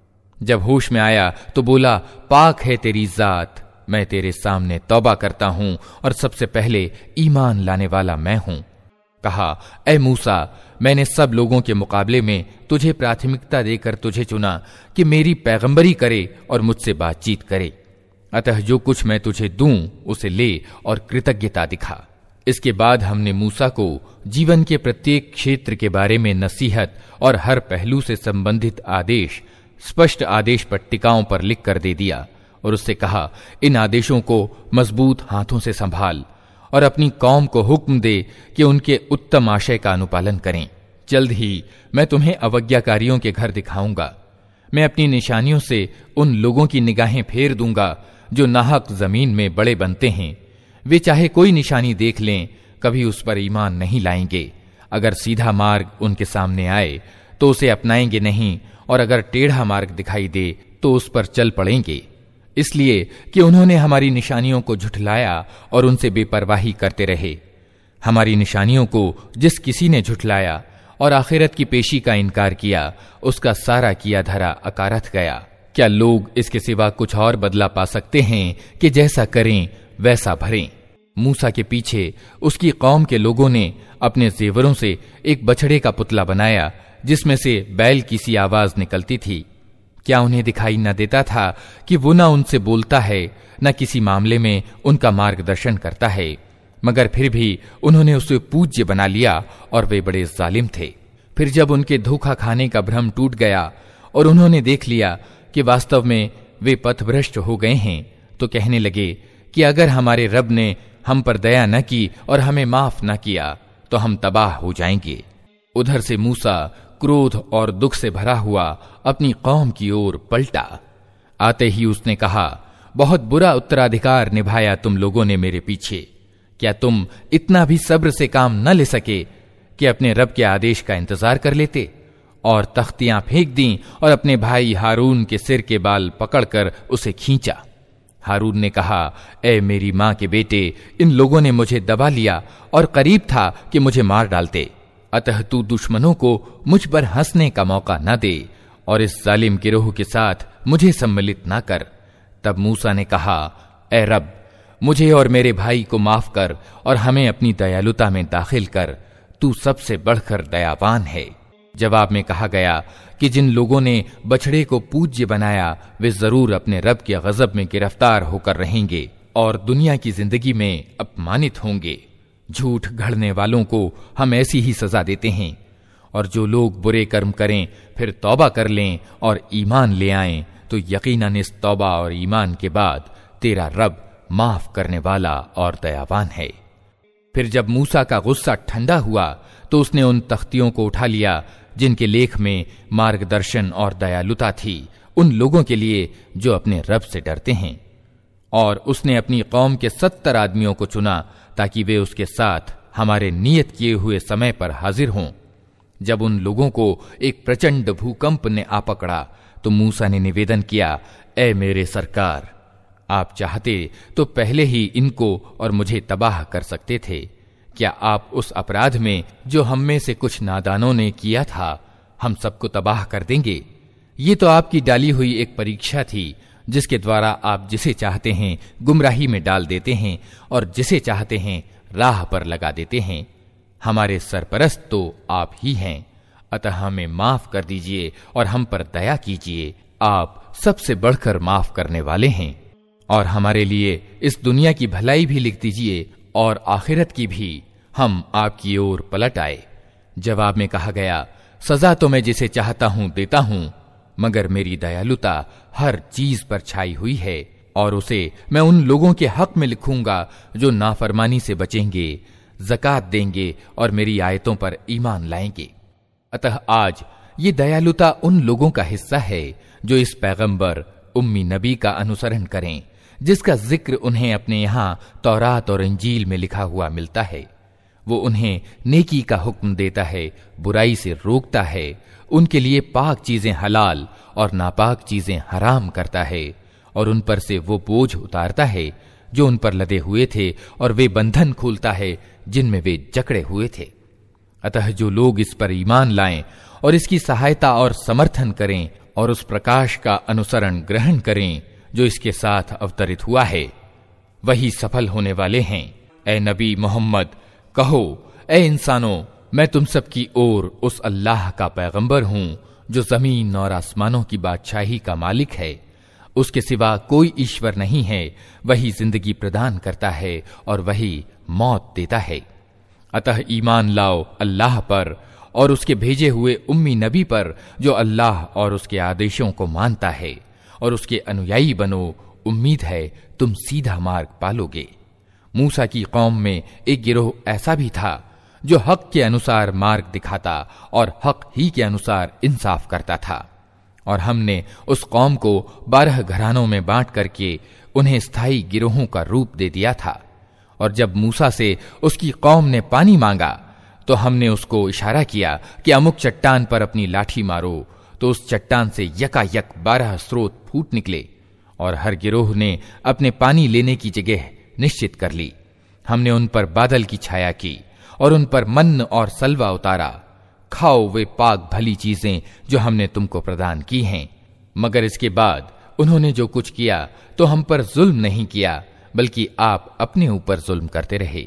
जब होश में आया तो बोला, पाक है तेरी जात, मैं तेरे सामने तौबा करता हूं और सबसे पहले ईमान लाने वाला मैं हूं। कहा, ए मूसा, मैंने सब लोगों के मुकाबले में तुझे प्राथमिकता देकर तुझे चुना कि मेरी पैगंबरी करे और मुझसे बातचीत करे। अतः जो कुछ मैं तुझे दूं उसे ले और कृतज्ञता दिखा। इसके बाद हमने मूसा को जीवन के प्रत्येक क्षेत्र के बारे में नसीहत और हर पहलू से संबंधित आदेश स्पष्ट आदेश पट्टिकाओं पर लिख कर दे दिया और उससे कहा, इन आदेशों को मजबूत हाथों से संभाल और अपनी कौम को हुक्म दे कि उनके उत्तम आशय का अनुपालन करें, जल्द ही मैं तुम्हें अवज्ञाकारियों के घर दिखाऊंगा। मैं अपनी निशानियों से उन लोगों की निगाहें फेर दूंगा जो नाहक जमीन में बड़े बनते हैं। वे चाहे कोई निशानी देख लें, कभी उस पर ईमान नहीं लाएंगे। अगर सीधा मार्ग उनके सामने आए तो उसे अपनाएंगे नहीं, और अगर टेढ़ा मार्ग दिखाई दे तो उस पर चल पड़ेंगे, इसलिए कि उन्होंने हमारी निशानियों को झुठलाया और उनसे बेपरवाही करते रहे। हमारी निशानियों को जिस किसी ने झुठलाया और आखिरत की पेशी का इनकार किया, उसका सारा किया धरा अकारथ गया। क्या लोग इसके सिवा कुछ और बदला पा सकते हैं कि जैसा करें वैसा भरें? मूसा के पीछे उसकी कौम के लोगों ने अपने जेवरों से एक बछड़े का पुतला बनाया जिसमें से बैल की सी आवाज निकलती थी। क्या उन्हें दिखाई न देता था कि वो न उनसे बोलता है, न किसी मामले में उनका मार्गदर्शन करता है? मगर फिर भी उन्होंने उसे पूज्य बना लिया और वे बड़े जालिम थे। फिर जब उनके धोखा खाने का भ्रम टूट गया और उन्होंने देख लिया कि वास्तव में वे पथभ्रष्ट हो गए हैं, तो कहने लगे कि अगर हमारे रब ने हम पर दया न की और हमें माफ न किया तो हम तबाह हो जाएंगे। उधर से मूसा क्रोध और दुख से भरा हुआ अपनी कौम की ओर पलटा। आते ही उसने कहा, बहुत बुरा उत्तराधिकार निभाया तुम लोगों ने मेरे पीछे। क्या तुम इतना भी सब्र से काम न ले सके कि अपने रब के आदेश का इंतजार कर लेते? और तख्तियां फेंक दी और अपने भाई हारून के सिर के बाल पकड़कर उसे खींचा। हारून ने कहा, ए मेरी मां के बेटे, इन लोगों ने मुझे दबा लिया और करीब था कि मुझे मार डालते। अतः तू दुश्मनों को मुझ पर हंसने का मौका न दे और इस जालिम गिरोह के साथ मुझे सम्मिलित न कर। तब मूसा ने कहा, ए रब, मुझे और मेरे भाई को माफ कर और हमें अपनी दयालुता में दाखिल कर, तू सबसे बढ़कर दयावान है। जवाब में कहा गया कि जिन लोगों ने बछड़े को पूज्य बनाया वे जरूर अपने रब के गजब में गिरफ्तार होकर रहेंगे और दुनिया की जिंदगी में अपमानित होंगे। झूठ गढ़ने वालों को हम ऐसी ही सजा देते हैं, और जो लोग बुरे कर्म करें फिर तौबा कर लें और ईमान ले आएं, तो यकीनन इस तौबा और ईमान के बाद तेरा रब माफ करने वाला और दयावान है। फिर जब मूसा का गुस्सा ठंडा हुआ तो उसने उन तख्तियों को उठा लिया जिनके लेख में मार्गदर्शन और दयालुता थी उन लोगों के लिए जो अपने रब से डरते हैं, और उसने अपनी कौम के सत्तर आदमियों को चुना ताकि वे उसके साथ हमारे नियत किए हुए समय पर हाजिर हों। जब उन लोगों को एक प्रचंड भूकंप ने आ पकड़ा तो मूसा ने निवेदन किया, ए मेरे सरकार, आप चाहते तो पहले ही इनको और मुझे तबाह कर सकते थे। क्या आप उस अपराध में जो हम में से कुछ नादानों ने किया था हम सबको तबाह कर देंगे? ये तो आपकी डाली हुई एक परीक्षा थी जिसके द्वारा आप जिसे चाहते हैं गुमराही में डाल देते हैं और जिसे चाहते हैं राह पर लगा देते हैं। हमारे सरपरस्त तो आप ही हैं, अतः हमें माफ कर दीजिए और हम पर दया कीजिए। आप सबसे बढ़कर माफ करने वाले हैं, और हमारे लिए इस दुनिया की भलाई भी लिख दीजिए और आखिरत की भी। हम आपकी ओर पलट आए। जवाब में कहा गया, सजा तो मैं जिसे चाहता हूं देता हूं, मगर मेरी दयालुता हर चीज पर छाई हुई है, और उसे मैं उन लोगों के हक में लिखूंगा जो नाफरमानी से बचेंगे, ज़कात देंगे और मेरी आयतों पर ईमान लाएंगे। अतः आज ये दयालुता उन लोगों का हिस्सा है जो इस पैगंबर उम्मी नबी का अनुसरण करें, जिसका जिक्र उन्हें अपने यहाँ तौरात और इंजील में लिखा हुआ मिलता है। वो उन्हें नेकी का हुक्म देता है, बुराई से रोकता है, उनके लिए पाक चीजें हलाल और नापाक चीजें हराम करता है, और उन पर से वो बोझ उतारता है जो उन पर लदे हुए थे, और वे बंधन खोलता है जिनमें वे जकड़े हुए थे। अतः जो लोग इस पर ईमान लाएं और इसकी सहायता और समर्थन करें और उस प्रकाश का अनुसरण ग्रहण करें जो इसके साथ अवतरित हुआ है, वही सफल होने वाले हैं। ए नबी मोहम्मद, कहो, ए इंसानों, मैं तुम सब की ओर उस अल्लाह का पैगंबर हूं जो जमीन और आसमानों की बादशाही का मालिक है। उसके सिवा कोई ईश्वर नहीं है। वही जिंदगी प्रदान करता है और वही मौत देता है। अतः ईमान लाओ अल्लाह पर और उसके भेजे हुए उम्मी नबी पर जो अल्लाह और उसके आदेशों को मानता है, और उसके अनुयायी बनो। उम्मीद है तुम सीधा मार्ग पालोगे। मूसा की कौम में एक गिरोह ऐसा भी था जो हक के अनुसार मार्ग दिखाता और हक ही के अनुसार इंसाफ करता था। और हमने उस कौम को बारह घरानों में बांट करके उन्हें स्थायी गिरोहों का रूप दे दिया था। और जब मूसा से उसकी कौम ने पानी मांगा तो हमने उसको इशारा किया कि अमुक चट्टान पर अपनी लाठी मारो, तो उस चट्टान से यकायक बारह स्रोत फूट निकले और हर गिरोह ने अपने पानी लेने की जगह निश्चित कर ली। हमने उन पर बादल की छाया की और उन पर मन्न और सलवा उतारा। खाओ वे पाक भली चीजें जो हमने तुमको प्रदान की हैं। मगर इसके बाद उन्होंने जो कुछ किया तो हम पर जुल्म नहीं किया, बल्कि आप अपने ऊपर जुल्म करते रहे।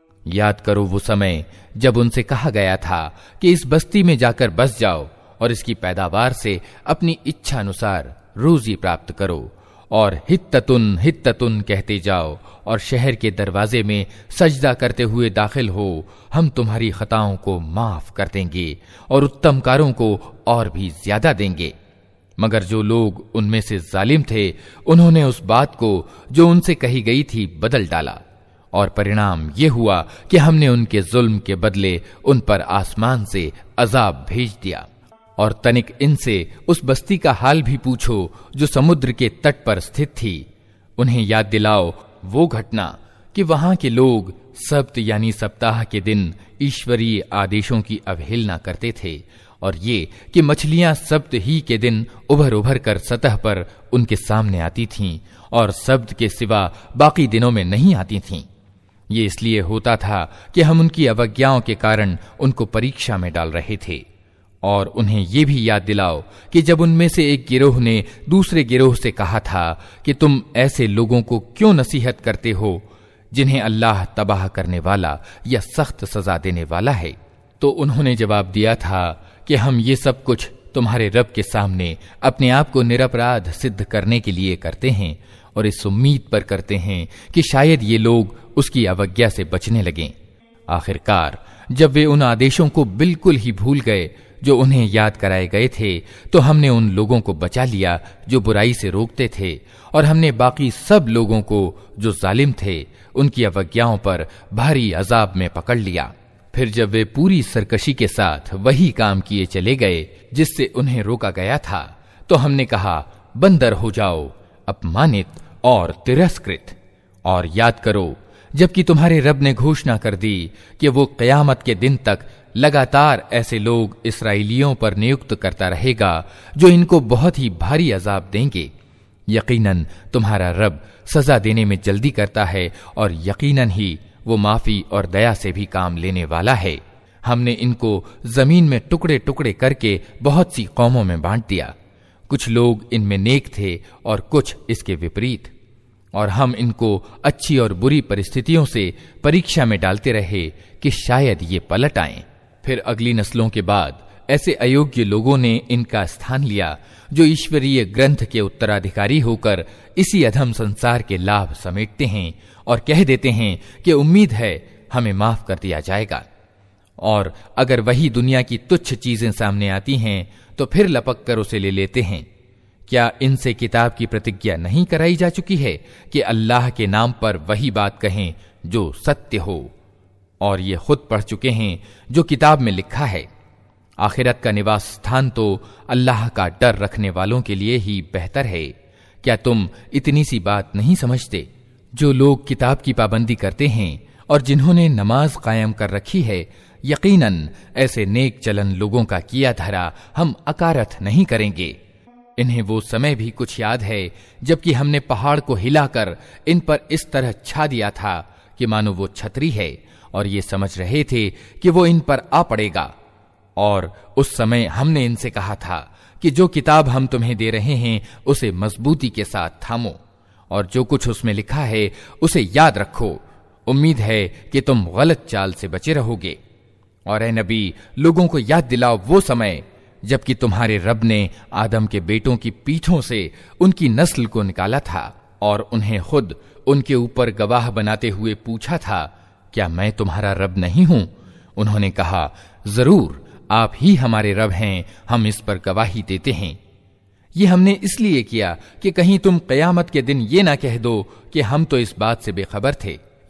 याद करो वो समय जब उनसे कहा गया था कि इस बस्ती में जाकर बस जाओ और इसकी पैदावार से अपनी इच्छा अनुसार रोजी प्राप्त करो और हित्ततुन हित्ततुन कहते जाओ और शहर के दरवाजे में सजदा करते हुए दाखिल हो, हम तुम्हारी खताओं को माफ कर देंगे और उत्तम कारों को और भी ज्यादा देंगे। मगर जो लोग उनमें से जालिम थे, उन्होंने उस बात को जो उनसे कही गई थी बदल डाला, और परिणाम ये हुआ कि हमने उनके जुल्म के बदले उन पर आसमान से अजाब भेज दिया। और तनिक इनसे उस बस्ती का हाल भी पूछो जो समुद्र के तट पर स्थित थी। उन्हें याद दिलाओ वो घटना कि वहां के लोग सब्त यानी सप्ताह के दिन ईश्वरीय आदेशों की अवहेलना करते थे, और ये कि मछलियां सब्त ही के दिन उभर उभर कर सतह पर उनके सामने आती थीं और सब्त के सिवा बाकी दिनों में नहीं आती थीं। ये इसलिए होता था कि हम उनकी अवज्ञाओं के कारण उनको परीक्षा में डाल रहे थे। और उन्हें ये भी याद दिलाओ कि जब उनमें से एक गिरोह ने दूसरे गिरोह से कहा था कि तुम ऐसे लोगों को क्यों नसीहत करते हो जिन्हें अल्लाह तबाह करने वाला या सख्त सजा देने वाला है, तो उन्होंने जवाब दिया था कि हम ये सब कुछ तुम्हारे रब के सामने अपने आप को निरपराध सिद्ध करने के लिए करते हैं और इस उम्मीद पर करते हैं कि शायद ये लोग उसकी अवज्ञा से बचने लगें। आखिरकार जब वे उन आदेशों को बिल्कुल ही भूल गए जो उन्हें याद कराए गए थे, तो हमने उन लोगों को बचा लिया जो बुराई से रोकते थे, और हमने बाकी सब लोगों को जो जालिम थे उनकी अवज्ञाओं पर भारी अजाब में पकड़ लिया। फिर जब वे पूरी सरकशी के साथ वही काम किए चले गए जिससे उन्हें रोका गया था, तो हमने कहा बंदर हो जाओ, अपमानित और तिरस्कृत। और याद करो जबकि तुम्हारे रब ने घोषणा कर दी कि वो क़यामत के दिन तक लगातार ऐसे लोग इस्राएलियों पर नियुक्त करता रहेगा जो इनको बहुत ही भारी अजाब देंगे। यकीनन तुम्हारा रब सजा देने में जल्दी करता है और यकीनन ही वो माफी और दया से भी काम लेने वाला है। हमने इनको जमीन में टुकड़े टुकड़े करके बहुत सी कौमों में बांट दिया। कुछ लोग इनमें नेक थे और कुछ इसके विपरीत, और हम इनको अच्छी और बुरी परिस्थितियों से परीक्षा में डालते रहे कि शायद ये पलट आएं। फिर अगली नस्लों के बाद ऐसे अयोग्य लोगों ने इनका स्थान लिया जो ईश्वरीय ग्रंथ के उत्तराधिकारी होकर इसी अधम संसार के लाभ समेटते हैं और कह देते हैं कि उम्मीद है हमें माफ कर दिया जाएगा। और अगर वही दुनिया की तुच्छ चीजें सामने आती हैं तो फिर लपक कर उसे ले लेते हैं। क्या इनसे किताब की प्रतिज्ञा नहीं कराई जा चुकी है कि अल्लाह के नाम पर वही बात कहें जो सत्य हो? और ये खुद पढ़ चुके हैं जो किताब में लिखा है। आखिरत का निवास स्थान तो अल्लाह का डर रखने वालों के लिए ही बेहतर है। क्या तुम इतनी सी बात नहीं समझते? जो लोग किताब की पाबंदी करते हैं और जिन्होंने नमाज कायम कर रखी है, यकीनन ऐसे नेक चलन लोगों का किया धरा हम अकारथ नहीं करेंगे। इन्हें वो समय भी कुछ याद है जबकि हमने पहाड़ को हिलाकर इन पर इस तरह छा दिया था कि मानो वो छतरी है, और ये समझ रहे थे कि वो इन पर आ पड़ेगा। और उस समय हमने इनसे कहा था कि जो किताब हम तुम्हें दे रहे हैं उसे मजबूती के साथ थामो, और जो कुछ उसमें लिखा है उसे याद रखो। उम्मीद है कि तुम गलत चाल से बचे रहोगे। और ए नबी, लोगों को याद दिलाओ वो समय जबकि तुम्हारे रब ने आदम के बेटों की पीठों से उनकी नस्ल को निकाला था और उन्हें खुद उनके ऊपर गवाह बनाते हुए पूछा था, क्या मैं तुम्हारा रब नहीं हूं? उन्होंने कहा, जरूर आप ही हमारे रब हैं, हम इस पर गवाही देते हैं। ये हमने इसलिए किया कि कहीं तुम क़यामत के दिन ये ना कह दो कि हम तो इस बात से बेखबर थे।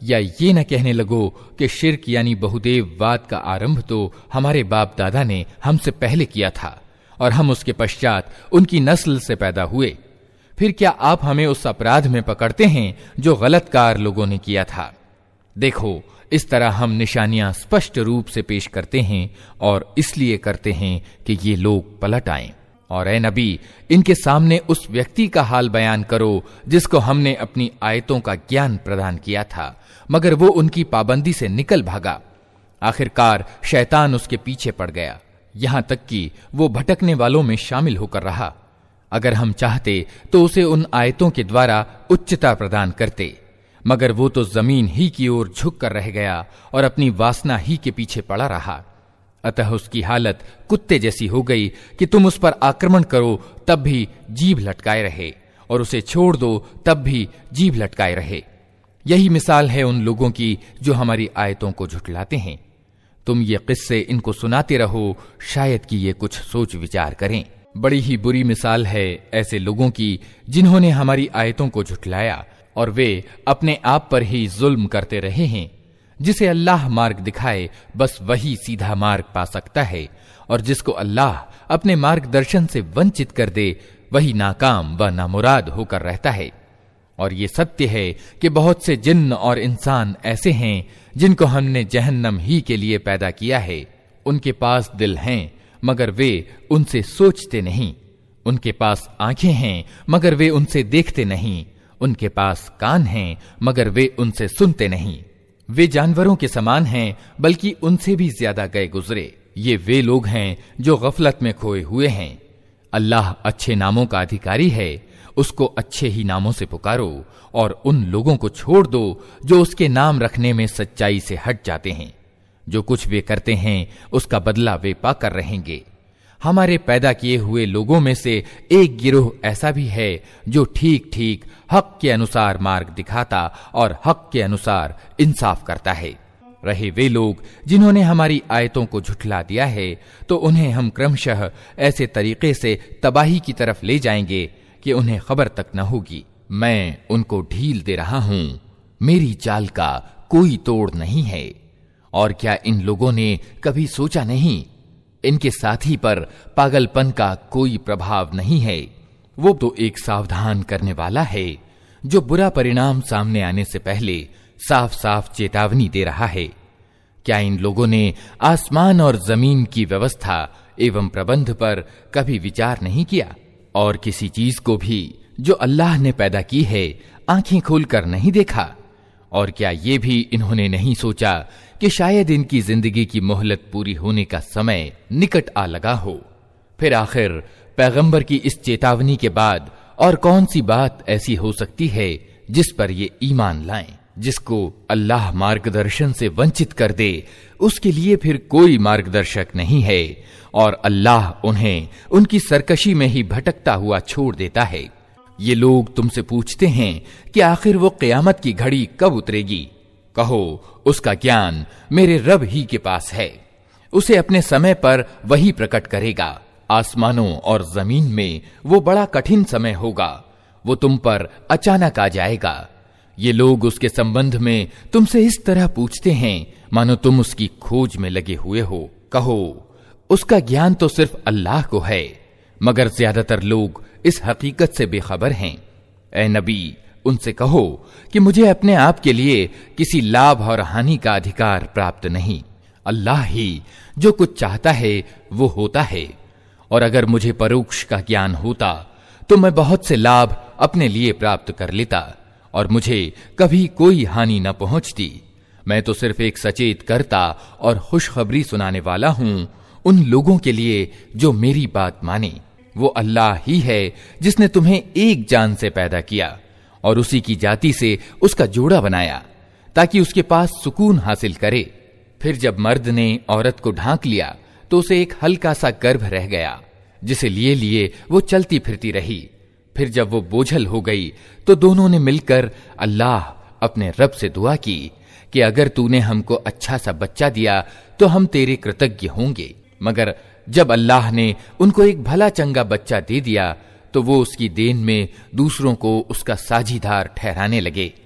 या ये न कहने लगो कि शिर्क यानी बहुदेववाद का आरंभ तो हमारे बाप दादा ने हमसे पहले किया था और हम उसके पश्चात उनकी नस्ल से पैदा हुए। फिर क्या आप हमें उस अपराध में पकड़ते हैं जो गलत कार लोगों ने किया था? देखो, इस तरह हम निशानियां स्पष्ट रूप से पेश करते हैं और इसलिए करते हैं कि ये लोग पलट आएं। और ए नबी, इनके सामने उस व्यक्ति का हाल बयान करो जिसको हमने अपनी आयतों का ज्ञान प्रदान किया था, मगर वो उनकी पाबंदी से निकल भागा। आखिरकार शैतान उसके पीछे पड़ गया, यहां तक कि वो भटकने वालों में शामिल होकर रहा। अगर हम चाहते तो उसे उन आयतों के द्वारा उच्चता प्रदान करते, मगर वो तो जमीन ही की ओर झुक कर रह गया और अपनी वासना ही के पीछे पड़ा रहा। अतः उसकी हालत कुत्ते जैसी हो गई कि तुम उस पर आक्रमण करो तब भी जीभ लटकाए रहे और उसे छोड़ दो तब भी जीभ लटकाए रहे। यही मिसाल है उन लोगों की जो हमारी आयतों को झुठलाते हैं। तुम ये किस्से इनको सुनाते रहो, शायद कि ये कुछ सोच विचार करें। बड़ी ही बुरी मिसाल है ऐसे लोगों की जिन्होंने हमारी आयतों को झुठलाया और वे अपने आप पर ही जुल्म करते रहे हैं। जिसे अल्लाह मार्ग दिखाए बस वही सीधा मार्ग पा सकता है, और जिसको अल्लाह अपने मार्गदर्शन से वंचित कर दे वही नाकाम व नामुराद होकर रहता है। और ये सत्य है कि बहुत से जिन्न और इंसान ऐसे हैं जिनको हमने जहन्नम ही के लिए पैदा किया है। उनके पास दिल हैं मगर वे उनसे सोचते नहीं, उनके पास आंखें हैं मगर वे उनसे देखते नहीं, उनके पास कान हैं मगर वे उनसे सुनते नहीं। वे जानवरों के समान हैं बल्कि उनसे भी ज्यादा गए गुजरे। ये वे लोग हैं जो गफलत में खोए हुए हैं। अल्लाह अच्छे नामों का अधिकारी है, उसको अच्छे ही नामों से पुकारो और उन लोगों को छोड़ दो जो उसके नाम रखने में सच्चाई से हट जाते हैं। जो कुछ वे करते हैं उसका बदला वे पाकर रहेंगे। हमारे पैदा किए हुए लोगों में से एक गिरोह ऐसा भी है जो ठीक ठीक हक के अनुसार मार्ग दिखाता और हक के अनुसार इंसाफ करता है। रहे वे लोग जिन्होंने हमारी आयतों को झुठला दिया है तो उन्हें हम क्रमशः ऐसे तरीके से तबाही की तरफ ले जाएंगे कि उन्हें खबर तक न होगी। मैं उनको ढील दे रहा हूं, मेरी चाल का कोई तोड़ नहीं है। और क्या इन लोगों ने कभी सोचा नहीं, इनके साथी पर पागलपन का कोई प्रभाव नहीं है। वो तो एक सावधान करने वाला है जो बुरा परिणाम सामने आने से पहले साफ साफ चेतावनी दे रहा है। क्या इन लोगों ने आसमान और जमीन की व्यवस्था एवं प्रबंध पर कभी विचार नहीं किया? और किसी चीज को भी जो अल्लाह ने पैदा की है आंखें खोलकर नहीं देखा? और क्या ये भी इन्होंने नहीं सोचा कि शायद इनकी जिंदगी की मोहलत पूरी होने का समय निकट आ लगा हो? फिर आखिर पैगंबर की इस चेतावनी के बाद और कौन सी बात ऐसी हो सकती है जिस पर ये ईमान लाएं? जिसको अल्लाह मार्गदर्शन से वंचित कर दे उसके लिए फिर कोई मार्गदर्शक नहीं है और अल्लाह उन्हें उनकी सरकशी में ही भटकता हुआ छोड़ देता है। ये लोग तुमसे पूछते हैं कि आखिर वो क़यामत की घड़ी कब उतरेगी? कहो, उसका ज्ञान मेरे रब ही के पास है, उसे अपने समय पर वही प्रकट करेगा। आसमानों और जमीन में वो बड़ा कठिन समय होगा, वो तुम पर अचानक आ जाएगा। ये लोग उसके संबंध में तुमसे इस तरह पूछते हैं मानो तुम उसकी खोज में लगे हुए हो। कहो, उसका ज्ञान तो सिर्फ अल्लाह को है, मगर ज्यादातर लोग इस हकीकत से बेखबर हैं। ए नबी, उनसे कहो कि मुझे अपने आप के लिए किसी लाभ और हानि का अधिकार प्राप्त नहीं। अल्लाह ही जो कुछ चाहता है वो होता है, और अगर मुझे परोक्ष का ज्ञान होता तो मैं बहुत से लाभ अपने लिए प्राप्त कर लेता और मुझे कभी कोई हानि न पहुंचती। मैं तो सिर्फ एक सचेत करता और खुशखबरी सुनाने वाला हूं उन लोगों के लिए जो मेरी बात माने। वो अल्लाह ही है जिसने तुम्हें एक जान से पैदा किया और उसी की जाति से उसका जोड़ा बनाया ताकि उसके पास सुकून हासिल करे। फिर जब मर्द ने औरत को ढांक लिया तो उसे एक हल्का सा गर्भ रह गया, जिसे लिए लिए वो चलती फिरती रही। फिर जब वो बोझल हो गई तो दोनों ने मिलकर अल्लाह अपने रब से दुआ की कि अगर तूने हमको अच्छा सा बच्चा दिया तो हम तेरे कृतज्ञ होंगे। मगर जब अल्लाह ने उनको एक भला चंगा बच्चा दे दिया तो वो उसकी देन में दूसरों को उसका साझीदार ठहराने लगे।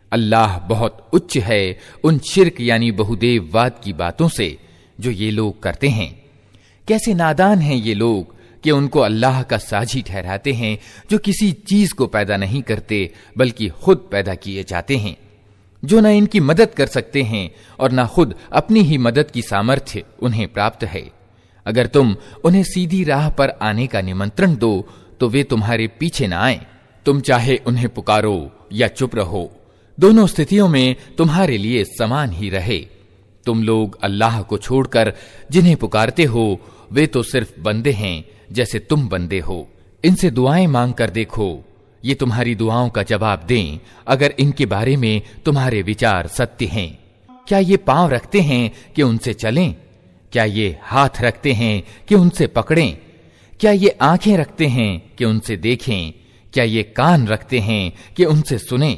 अल्लाह बहुत उच्च है उन शिर्क यानी बहुदेववाद की बातों से जो ये लोग करते हैं। कैसे नादान हैं ये लोग कि उनको अल्लाह का साझी ठहराते हैं जो किसी चीज को पैदा नहीं करते बल्कि खुद पैदा किए जाते हैं, जो न इनकी मदद कर सकते हैं और न खुद अपनी ही मदद की सामर्थ्य उन्हें प्राप्त है। अगर तुम उन्हें सीधी राह पर आने का निमंत्रण दो तो वे तुम्हारे पीछे न आए। तुम चाहे उन्हें पुकारो या चुप रहो, दोनों स्थितियों में तुम्हारे लिए समान ही रहे। तुम लोग अल्लाह को छोड़कर जिन्हें पुकारते हो वे तो सिर्फ बंदे हैं जैसे तुम बंदे हो। इनसे दुआएं मांग कर देखो, ये तुम्हारी दुआओं का जवाब दें अगर इनके बारे में तुम्हारे विचार सत्य हैं। क्या ये पांव रखते हैं कि उनसे चलें? क्या ये हाथ रखते हैं कि उनसे पकड़ें? क्या ये आंखें रखते हैं कि उनसे देखें? क्या ये कान रखते हैं कि उनसे सुनें?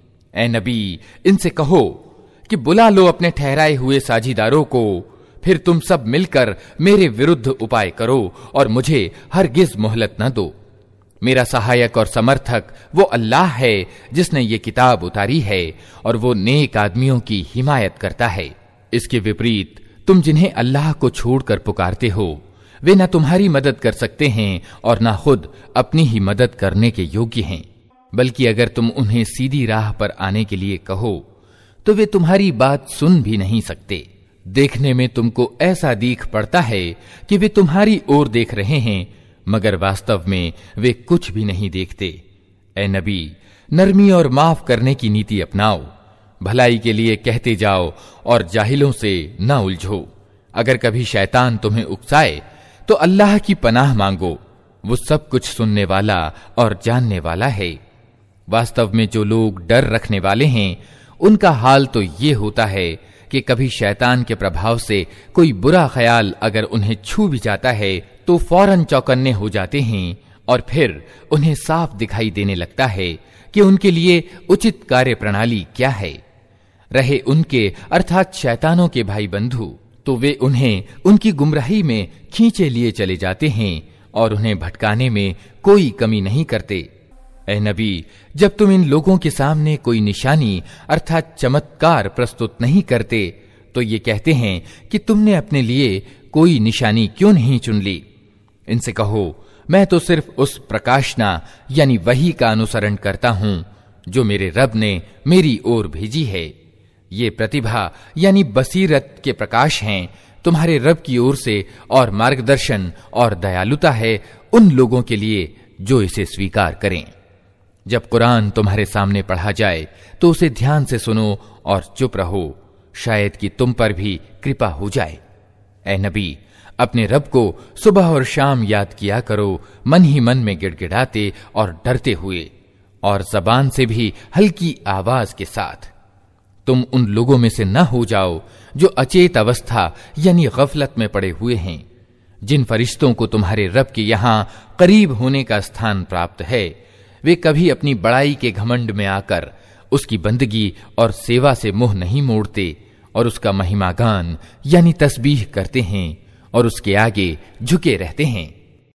ए नबी, इनसे कहो कि बुला लो अपने ठहराए हुए साझीदारों को, फिर तुम सब मिलकर मेरे विरुद्ध उपाय करो और मुझे हरगिज मोहलत न दो। मेरा सहायक और समर्थक वो अल्लाह है जिसने ये किताब उतारी है और वो नेक आदमियों की हिमायत करता है। इसके विपरीत तुम जिन्हें अल्लाह को छोड़कर पुकारते हो वे न तुम्हारी मदद कर सकते हैं और न खुद अपनी ही मदद करने के योग्य हैं। बल्कि अगर तुम उन्हें सीधी राह पर आने के लिए कहो तो वे तुम्हारी बात सुन भी नहीं सकते। देखने में तुमको ऐसा दीख पड़ता है कि वे तुम्हारी ओर देख रहे हैं, मगर वास्तव में वे कुछ भी नहीं देखते। ए नबी, नरमी और माफ करने की नीति अपनाओ, भलाई के लिए कहते जाओ और जाहिलों से न उलझो। अगर कभी शैतान तुम्हें उकसाए तो अल्लाह की पनाह मांगो, वो सब कुछ सुनने वाला और जानने वाला है। वास्तव में जो लोग डर रखने वाले हैं उनका हाल तो ये होता है कि कभी शैतान के प्रभाव से कोई बुरा ख्याल अगर उन्हें छू भी जाता है तो फौरन चौकन्ने हो जाते हैं और फिर उन्हें साफ दिखाई देने लगता है कि उनके लिए उचित कार्य प्रणाली क्या है। रहे उनके अर्थात शैतानों के भाई बंधु तो वे उन्हें उनकी गुमराही में खींचे लिए चले जाते हैं और उन्हें भटकाने में कोई कमी नहीं करते। ए नबी, जब तुम इन लोगों के सामने कोई निशानी अर्थात चमत्कार प्रस्तुत नहीं करते तो ये कहते हैं कि तुमने अपने लिए कोई निशानी क्यों नहीं चुन ली। इनसे कहो, मैं तो सिर्फ उस प्रकाशना यानी वही का अनुसरण करता हूं जो मेरे रब ने मेरी ओर भेजी है। ये प्रतिभा यानी बसीरत के प्रकाश हैं तुम्हारे रब की ओर से और मार्गदर्शन और दयालुता है उन लोगों के लिए जो इसे स्वीकार करें। जब कुरान तुम्हारे सामने पढ़ा जाए तो उसे ध्यान से सुनो और चुप रहो, शायद कि तुम पर भी कृपा हो जाए। ए नबी, अपने रब को सुबह और शाम याद किया करो, मन ही मन में गिड़गिड़ाते और डरते हुए, और जबान से भी हल्की आवाज के साथ। तुम उन लोगों में से न हो जाओ जो अचेत अवस्था यानी गफलत में पड़े हुए हैं, जिन फरिश्तों को तुम्हारे रब के यहां करीब होने का स्थान प्राप्त है। वे कभी अपनी बड़ाई के घमंड में आकर उसकी बंदगी और सेवा से मुंह नहीं मोड़ते और उसका महिमागान यानी तस्बीह करते हैं और उसके आगे झुके रहते हैं।